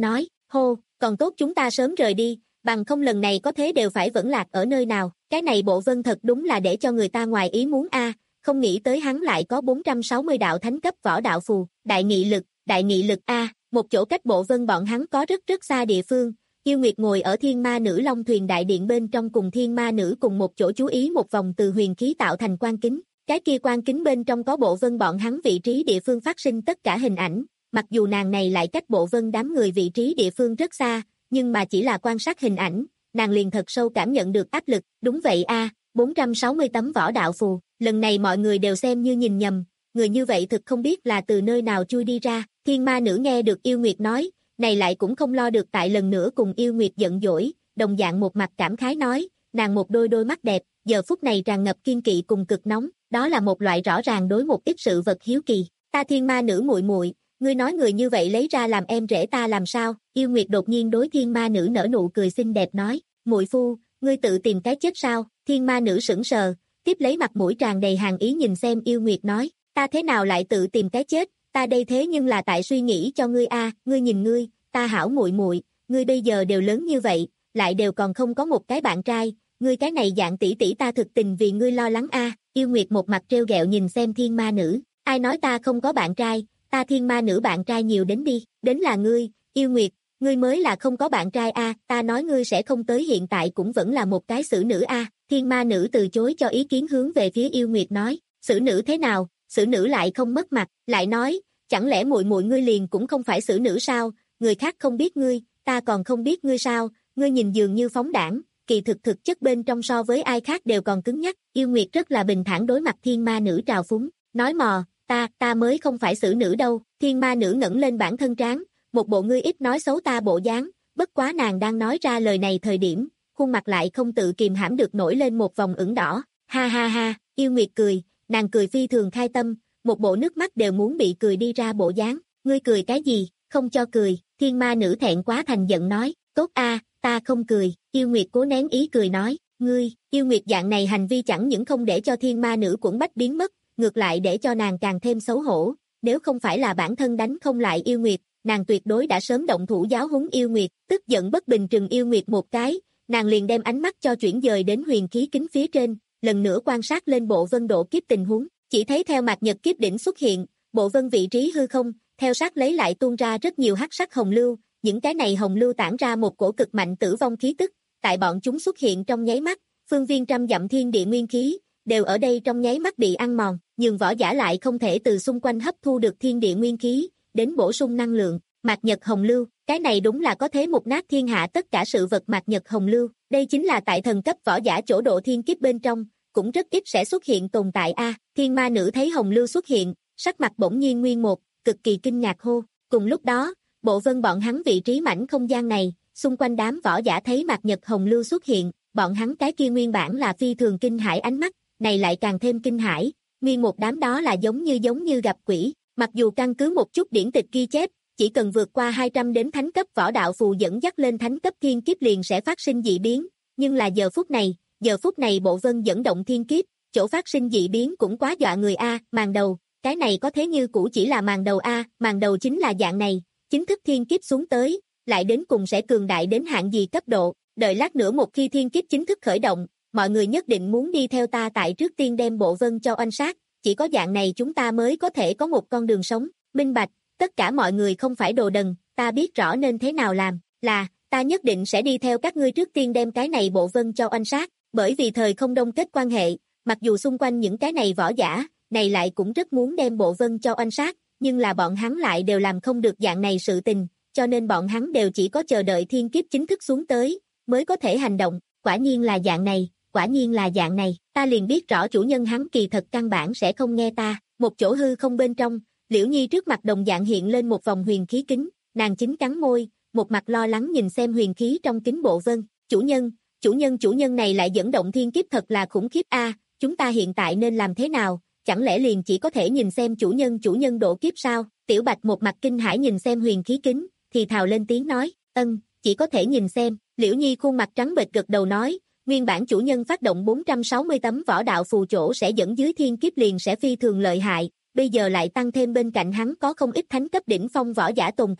hô, còn tốt chúng ta sớm rời đi, bằng không lần này có thế đều phải vẫn lạc ở nơi nào, cái này Bộ Vân thật đúng là để cho người ta ngoài ý muốn a, không nghĩ tới hắn lại có bốn trăm sáu mươi đạo thánh cấp võ đạo phù, đại nghị lực, đại nghị lực a, một chỗ cách Bộ Vân bọn hắn có rất rất xa địa phương. Yêu Nguyệt ngồi ở Thiên Ma Nữ Long thuyền đại điện bên trong cùng Thiên Ma Nữ cùng một chỗ chú ý một vòng từ huyền khí tạo thành quan kính. Cái kia quan kính bên trong có Bộ Vân bọn hắn vị trí địa phương phát sinh tất cả hình ảnh, mặc dù nàng này lại cách Bộ Vân đám người vị trí địa phương rất xa, nhưng mà chỉ là quan sát hình ảnh, nàng liền thật sâu cảm nhận được áp lực, đúng vậy a, bốn trăm sáu mươi tấm võ đạo phù, lần này mọi người đều xem như nhìn nhầm, người như vậy thực không biết là từ nơi nào chui đi ra. Thiên Ma Nữ nghe được Yêu Nguyệt nói, này lại cũng không lo được tại lần nữa cùng Yêu Nguyệt giận dỗi, đồng dạng một mặt cảm khái nói, nàng một đôi đôi mắt đẹp, giờ phút này tràn ngập kiên kỵ cùng cực nóng, đó là một loại rõ ràng đối một ít sự vật hiếu kỳ. Ta Thiên Ma Nữ muội muội, ngươi nói người như vậy lấy ra làm em rể ta làm sao? Yêu Nguyệt đột nhiên đối Thiên Ma Nữ nở nụ cười xinh đẹp nói, muội phu, ngươi tự tìm cái chết sao? Thiên Ma Nữ sững sờ, tiếp lấy mặt mũi tràn đầy hàn ý nhìn xem Yêu Nguyệt nói, ta thế nào lại tự tìm cái chết? Ta đây thế nhưng là tại suy nghĩ cho ngươi a, ngươi nhìn ngươi, ta hảo muội muội, ngươi bây giờ đều lớn như vậy, lại đều còn không có một cái bạn trai, ngươi cái này dạng tỷ tỷ ta thực tình vì ngươi lo lắng a. Yêu Nguyệt một mặt trêu ghẹo nhìn xem Thiên Ma Nữ, ai nói ta không có bạn trai, ta Thiên Ma Nữ bạn trai nhiều đến đi, đến là ngươi, Yêu Nguyệt, ngươi mới là không có bạn trai a, ta nói ngươi sẽ không tới hiện tại cũng vẫn là một cái xử nữ a. Thiên Ma Nữ từ chối cho ý kiến hướng về phía Yêu Nguyệt nói, xử nữ thế nào? Xử nữ lại không mất mặt, lại nói, chẳng lẽ muội muội ngươi liền cũng không phải xử nữ sao? Người khác không biết ngươi, ta còn không biết ngươi sao? Ngươi nhìn dường như phóng đãng, kỳ thực thực chất bên trong so với ai khác đều còn cứng nhắc. Yêu Nguyệt rất là bình thản đối mặt Thiên Ma Nữ trào phúng, nói mò, ta, ta mới không phải xử nữ đâu. Thiên Ma Nữ ngẩng lên bản thân trán, một bộ ngươi ít nói xấu ta bộ dáng, bất quá nàng đang nói ra lời này thời điểm, khuôn mặt lại không tự kìm hãm được nổi lên một vòng ửng đỏ. Ha ha ha, Yêu Nguyệt cười, nàng cười phi thường khai tâm, một bộ nước mắt đều muốn bị cười đi ra bộ dáng. Ngươi cười cái gì, không cho cười? Thiên Ma Nữ thẹn quá thành giận nói, tốt a, ta không cười. Yêu Nguyệt cố nén ý cười nói, ngươi, Yêu Nguyệt dạng này hành vi chẳng những không để cho Thiên Ma Nữ quẫn bách biến mất, ngược lại để cho nàng càng thêm xấu hổ, nếu không phải là bản thân đánh không lại Yêu Nguyệt, nàng tuyệt đối đã sớm động thủ giáo huấn Yêu Nguyệt. Tức giận bất bình trừng Yêu Nguyệt một cái, nàng liền đem ánh mắt cho chuyển dời đến huyền khí kính phía trên, lần nữa quan sát lên Bộ Vân độ kiếp tình huống, chỉ thấy theo mạt nhật kiếp đỉnh xuất hiện, Bộ Vân vị trí hư không, theo sát lấy lại tuôn ra rất nhiều hắc sắc hồng lưu, những cái này hồng lưu tản ra một cổ cực mạnh tử vong khí tức, tại bọn chúng xuất hiện trong nháy mắt, phương viên trăm dặm thiên địa nguyên khí đều ở đây trong nháy mắt bị ăn mòn, nhưng võ giả lại không thể từ xung quanh hấp thu được thiên địa nguyên khí, đến bổ sung năng lượng. Mạt nhật hồng lưu, cái này đúng là có thế mục nát thiên hạ tất cả sự vật. Mạt nhật hồng lưu, đây chính là tại thần cấp võ giả chỗ độ thiên kiếp bên trong, cũng rất ít sẽ xuất hiện tồn tại a. Thiên Ma Nữ thấy hồng lưu xuất hiện, sắc mặt bỗng nhiên nguyên một, cực kỳ kinh ngạc hô. Cùng lúc đó, Bộ Vân bọn hắn vị trí mảnh không gian này, xung quanh đám võ giả thấy mạt nhật hồng lưu xuất hiện, bọn hắn cái kia nguyên bản là phi thường kinh hãi ánh mắt, này lại càng thêm kinh hãi, nguyên một đám đó là giống như giống như gặp quỷ. Mặc dù căn cứ một chút điển tịch ghi chép, chỉ cần vượt qua hai trăm đến thánh cấp võ đạo phù dẫn dắt lên thánh cấp thiên kiếp liền sẽ phát sinh dị biến, nhưng là giờ phút này, giờ phút này Bộ Vân dẫn động thiên kiếp, chỗ phát sinh dị biến cũng quá dọa người a. Màn đầu, cái này có thế như cũ chỉ là màn đầu a, màn đầu chính là dạng này, chính thức thiên kiếp xuống tới, lại đến cùng sẽ cường đại đến hạng gì cấp độ, đợi lát nữa một khi thiên kiếp chính thức khởi động, mọi người nhất định muốn đi theo ta tại trước tiên đem Bộ Vân cho oanh sát, chỉ có dạng này chúng ta mới có thể có một con đường sống. Minh bạch, tất cả mọi người không phải đồ đần, ta biết rõ nên thế nào làm, là, ta nhất định sẽ đi theo các ngươi trước tiên đem cái này Bộ Vân cho oanh sát, bởi vì thời không đông kết quan hệ, mặc dù xung quanh những cái này võ giả, này lại cũng rất muốn đem Bộ Vân cho oanh sát, nhưng là bọn hắn lại đều làm không được dạng này sự tình, cho nên bọn hắn đều chỉ có chờ đợi thiên kiếp chính thức xuống tới, mới có thể hành động. Quả nhiên là dạng này, quả nhiên là dạng này, ta liền biết rõ chủ nhân hắn kỳ thật căn bản sẽ không nghe ta. Một chỗ hư không bên trong, Liễu Nhi trước mặt đồng dạng hiện lên một vòng huyền khí kính, nàng chính cắn môi, một mặt lo lắng nhìn xem huyền khí trong kính Bộ Vân. Chủ nhân, chủ nhân chủ nhân này lại dẫn động thiên kiếp thật là khủng khiếp a, chúng ta hiện tại nên làm thế nào? Chẳng lẽ liền chỉ có thể nhìn xem chủ nhân chủ nhân độ kiếp sao? Tiểu Bạch một mặt kinh hãi nhìn xem huyền khí kính, thì thào lên tiếng nói, ân, chỉ có thể nhìn xem. Liễu Nhi khuôn mặt trắng bệch gật đầu nói, nguyên bản chủ nhân phát động bốn trăm sáu mươi tấm võ đạo phù chỗ sẽ dẫn dưới thiên kiếp liền sẽ phi thường lợi hại, bây giờ lại tăng thêm bên cạnh hắn có không ít thánh cấp đỉnh phong võ giả tồn tại,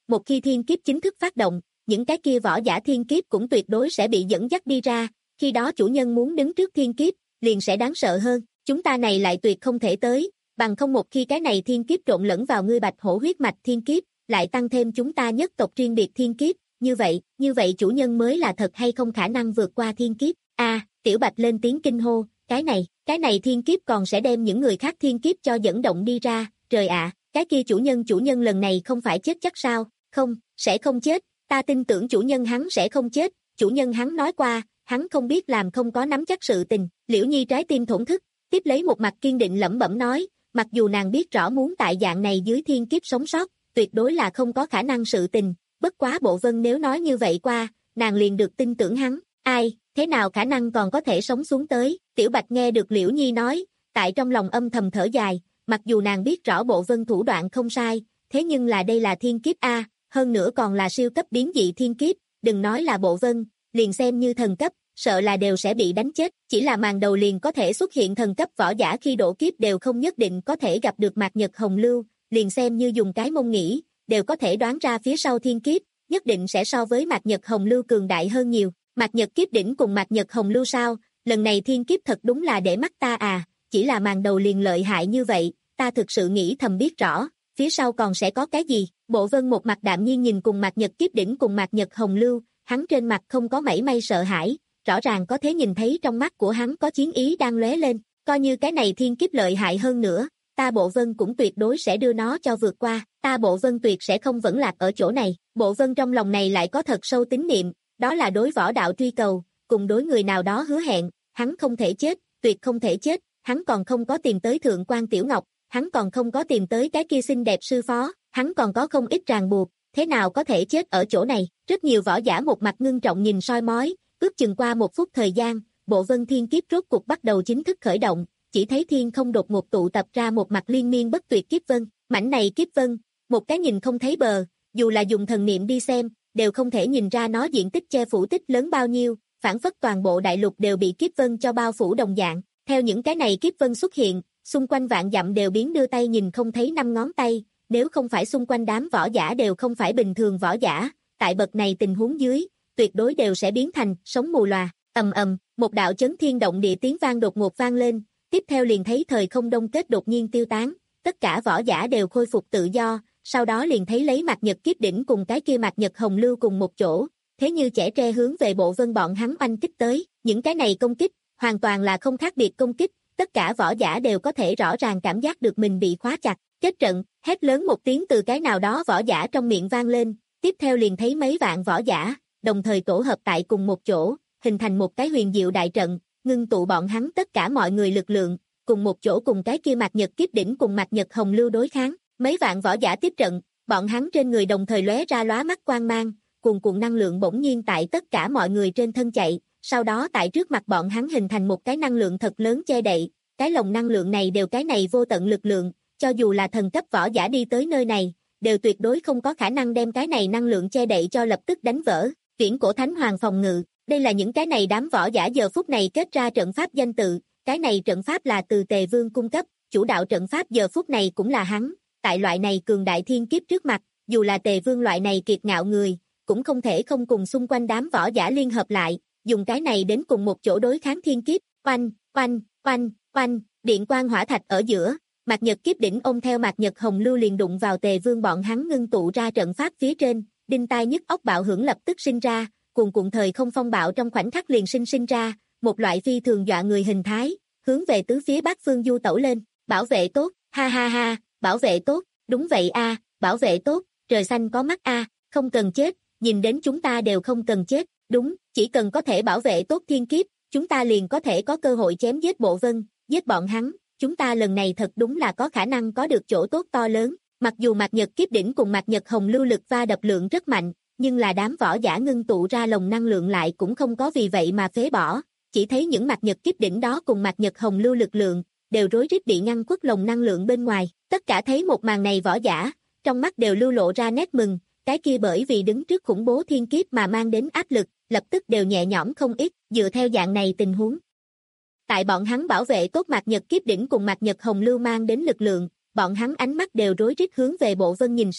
một khi thiên kiếp chính thức phát động, những cái kia võ giả thiên kiếp cũng tuyệt đối sẽ bị dẫn dắt đi ra, khi đó chủ nhân muốn đứng trước thiên kiếp, liền sẽ đáng sợ hơn, chúng ta này lại tuyệt không thể tới, bằng không một khi cái này thiên kiếp trộn lẫn vào ngươi bạch hổ huyết mạch thiên kiếp, lại tăng thêm chúng ta nhất tộc riêng biệt thiên kiếp, như vậy, như vậy chủ nhân mới là thật hay không khả năng vượt qua thiên kiếp. A, Tiểu Bạch lên tiếng kinh hô, cái này, cái này thiên kiếp còn sẽ đem những người khác thiên kiếp cho dẫn động đi ra, trời ạ, cái kia chủ nhân chủ nhân lần này không phải chết chắc sao, không, sẽ không chết, ta tin tưởng chủ nhân hắn sẽ không chết, chủ nhân hắn nói qua, hắn không biết làm không có nắm chắc sự tình, Liễu Nhi trái tim thổn thức, tiếp lấy một mặt kiên định lẩm bẩm nói, mặc dù nàng biết rõ muốn tại dạng này dưới thiên kiếp sống sót, tuyệt đối là không có khả năng sự tình, bất quá Bộ Vân nếu nói như vậy qua, nàng liền được tin tưởng hắn, ai, thế nào khả năng còn có thể sống xuống tới, Tiểu Bạch nghe được Liễu Nhi nói, tại trong lòng âm thầm thở dài, mặc dù nàng biết rõ Bộ Vân thủ đoạn không sai, thế nhưng là đây là thiên kiếp A, hơn nữa còn là siêu cấp biến dị thiên kiếp, đừng nói là Bộ Vân, liền xem như thần cấp, sợ là đều sẽ bị đánh chết, chỉ là màn đầu liền có thể xuất hiện thần cấp võ giả khi độ kiếp đều không nhất định có thể gặp được Mạc Nhật Hồng Lưu, liền xem như dùng cái mông nghĩ, đều có thể đoán ra phía sau thiên kiếp, nhất định sẽ so với Mạc Nhật Hồng Lưu cường đại hơn nhiều. Mạc Nhật kiếp đỉnh cùng Mạc Nhật Hồng Lưu sao, lần này thiên kiếp thật đúng là để mắt ta à, chỉ là màn đầu liền lợi hại như vậy, ta thực sự nghĩ thầm biết rõ, phía sau còn sẽ có cái gì, Bộ Vân một mặt đạm nhiên nhìn cùng Mạc Nhật kiếp đỉnh cùng Mạc Nhật Hồng Lưu, hắn trên mặt không có mảy may sợ hãi, rõ ràng có thể nhìn thấy trong mắt của hắn có chiến ý đang lóe lên, coi như cái này thiên kiếp lợi hại hơn nữa, ta Bộ Vân cũng tuyệt đối sẽ đưa nó cho vượt qua, ta Bộ Vân tuyệt sẽ không vẫn lạc ở chỗ này, Bộ Vân trong lòng này lại có thật sâu tín niệm, đó là đối võ đạo truy cầu, cùng đối người nào đó hứa hẹn, hắn không thể chết, tuyệt không thể chết, hắn còn không có tìm tới Thượng quan Tiểu Ngọc, hắn còn không có tìm tới cái kia xinh đẹp sư phó, hắn còn có không ít ràng buộc, thế nào có thể chết ở chỗ này, rất nhiều võ giả một mặt ngưng trọng nhìn soi mói, ước chừng qua một phút thời gian, Bộ Vân thiên kiếp rốt cục bắt đầu chính thức khởi động, chỉ thấy thiên không đột ngột tụ tập ra một mặt liên miên bất tuyệt kiếp vân, mảnh này kiếp vân, một cái nhìn không thấy bờ, dù là dùng thần niệm đi xem, đều không thể nhìn ra nó diện tích che phủ tích lớn bao nhiêu, phản phất toàn bộ đại lục đều bị kiếp vân cho bao phủ đồng dạng, theo những cái này kiếp vân xuất hiện, xung quanh vạn dặm đều biến đưa tay nhìn không thấy năm ngón tay, nếu không phải xung quanh đám võ giả đều không phải bình thường võ giả, tại bậc này tình huống dưới, tuyệt đối đều sẽ biến thành sống mù lòa, ầm ầm, một đạo chấn thiên động địa tiếng vang đột ngột vang lên, tiếp theo liền thấy thời không đông kết đột nhiên tiêu tán, tất cả võ giả đều khôi phục tự do, sau đó liền thấy lấy Mạc Nhật kiếp đỉnh cùng cái kia Mạc Nhật Hồng Lưu cùng một chỗ, thế như chẻ tre hướng về Bộ Vân bọn hắn oanh kích tới, những cái này công kích, hoàn toàn là không khác biệt công kích, tất cả võ giả đều có thể rõ ràng cảm giác được mình bị khóa chặt, kết trận, hét lớn một tiếng từ cái nào đó võ giả trong miệng vang lên, tiếp theo liền thấy mấy vạn võ giả, đồng thời tổ hợp tại cùng một chỗ, hình thành một cái huyền diệu đại trận, ngưng tụ bọn hắn tất cả mọi người lực lượng, cùng một chỗ cùng cái kia Mạc Nhật kiếp đỉnh cùng Mạc Nhật Hồng Lưu đối kháng, mấy vạn võ giả tiếp trận, bọn hắn trên người đồng thời lóe ra lóa mắt quang mang, cuồn cuộn năng lượng bỗng nhiên tại tất cả mọi người trên thân chạy, sau đó tại trước mặt bọn hắn hình thành một cái năng lượng thật lớn che đậy, cái lồng năng lượng này đều cái này vô tận lực lượng, cho dù là thần cấp võ giả đi tới nơi này, đều tuyệt đối không có khả năng đem cái này năng lượng che đậy cho lập tức đánh vỡ. Viễn cổ thánh hoàng phòng ngự, đây là những cái này đám võ giả giờ phút này kết ra trận pháp danh tự, cái này trận pháp là từ Tề Vương cung cấp, chủ đạo trận pháp giờ phút này cũng là hắn, tại loại này cường đại thiên kiếp trước mặt, dù là Tề Vương loại này kiệt ngạo người, cũng không thể không cùng xung quanh đám võ giả liên hợp lại, dùng cái này đến cùng một chỗ đối kháng thiên kiếp, oanh, oanh, oanh, oanh, điện quang hỏa thạch ở giữa, Mạc Nhật kiếp đỉnh ôm theo Mạc Nhật Hồng Lưu liền đụng vào Tề Vương bọn hắn ngưng tụ ra trận pháp phía trên, đinh tai nhức óc bạo hưởng lập tức sinh ra, cuồn cuộn thời không phong bạo trong khoảnh khắc liền sinh sinh ra, một loại phi thường dọa người hình thái, hướng về tứ phía bát phương du tẩu lên, bảo vệ tốt, ha ha ha, bảo vệ tốt, đúng vậy a, bảo vệ tốt, trời xanh có mắt a, không cần chết, nhìn đến chúng ta đều không cần chết, đúng, chỉ cần có thể bảo vệ tốt thiên kiếp, chúng ta liền có thể có cơ hội chém giết Bộ Vân, giết bọn hắn, chúng ta lần này thật đúng là có khả năng có được chỗ tốt to lớn, mặc dù Mạc Nhật kiếp đỉnh cùng Mạc Nhật Hồng Lưu lực va đập lượng rất mạnh, nhưng là đám võ giả ngưng tụ ra lồng năng lượng lại cũng không có vì vậy mà phế bỏ, chỉ thấy những Mạc Nhật kiếp đỉnh đó cùng Mạc Nhật Hồng Lưu lực lượng, đều rối rít bị ngăn khuất lồng năng lượng bên ngoài, tất cả thấy một màn này võ giả, trong mắt đều lưu lộ ra nét mừng, cái kia bởi vì đứng trước khủng bố thiên kiếp mà mang đến áp lực, lập tức đều nhẹ nhõm không ít, dựa theo dạng này tình huống. Tại bọn hắn bảo vệ tốt Mạc Nhật kiếp đỉnh cùng Mạc Nhật Hồng Lưu mang đến lực lượng, bọn hắn ánh mắt đều rối rít hướng về Bộ Vân nhìn sang,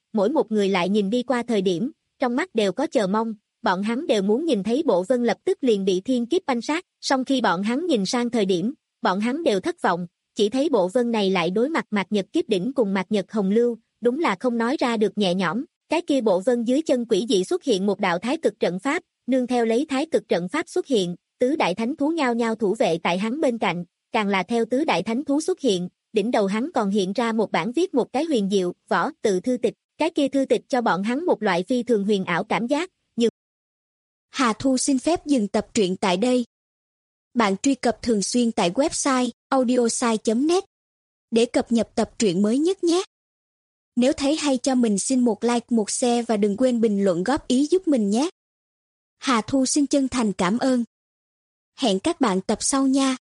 mỗi một người lại nhìn đi qua thời điểm, trong mắt đều có chờ mong, bọn hắn đều muốn nhìn thấy Bộ Vân lập tức liền bị thiên kiếp banh sát, song khi bọn hắn nhìn sang thời điểm, bọn hắn đều thất vọng, chỉ thấy Bộ Vân này lại đối mặt Mạc Nhật kiếp đỉnh cùng Mạc Nhật hồng lưu, đúng là không nói ra được nhẹ nhõm, cái kia Bộ Vân dưới chân quỷ dị xuất hiện một đạo thái cực trận pháp, nương theo lấy thái cực trận pháp xuất hiện, tứ đại thánh thú nhao nhao thủ vệ tại hắn bên cạnh, càng là theo tứ đại thánh thú xuất hiện, đỉnh đầu hắn còn hiện ra một bản viết một cái huyền diệu, võ tự thư tịch, cái kia thư tịch cho bọn hắn một loại phi thường huyền ảo cảm giác, như Hà Thu xin phép dừng tập truyện tại đây. Bạn truy cập thường xuyên tại website audiosai chấm net để cập nhật tập truyện mới nhất nhé. Nếu thấy hay cho mình xin một like, một share và đừng quên bình luận góp ý giúp mình nhé. Hà Thu xin chân thành cảm ơn. Hẹn các bạn tập sau nha.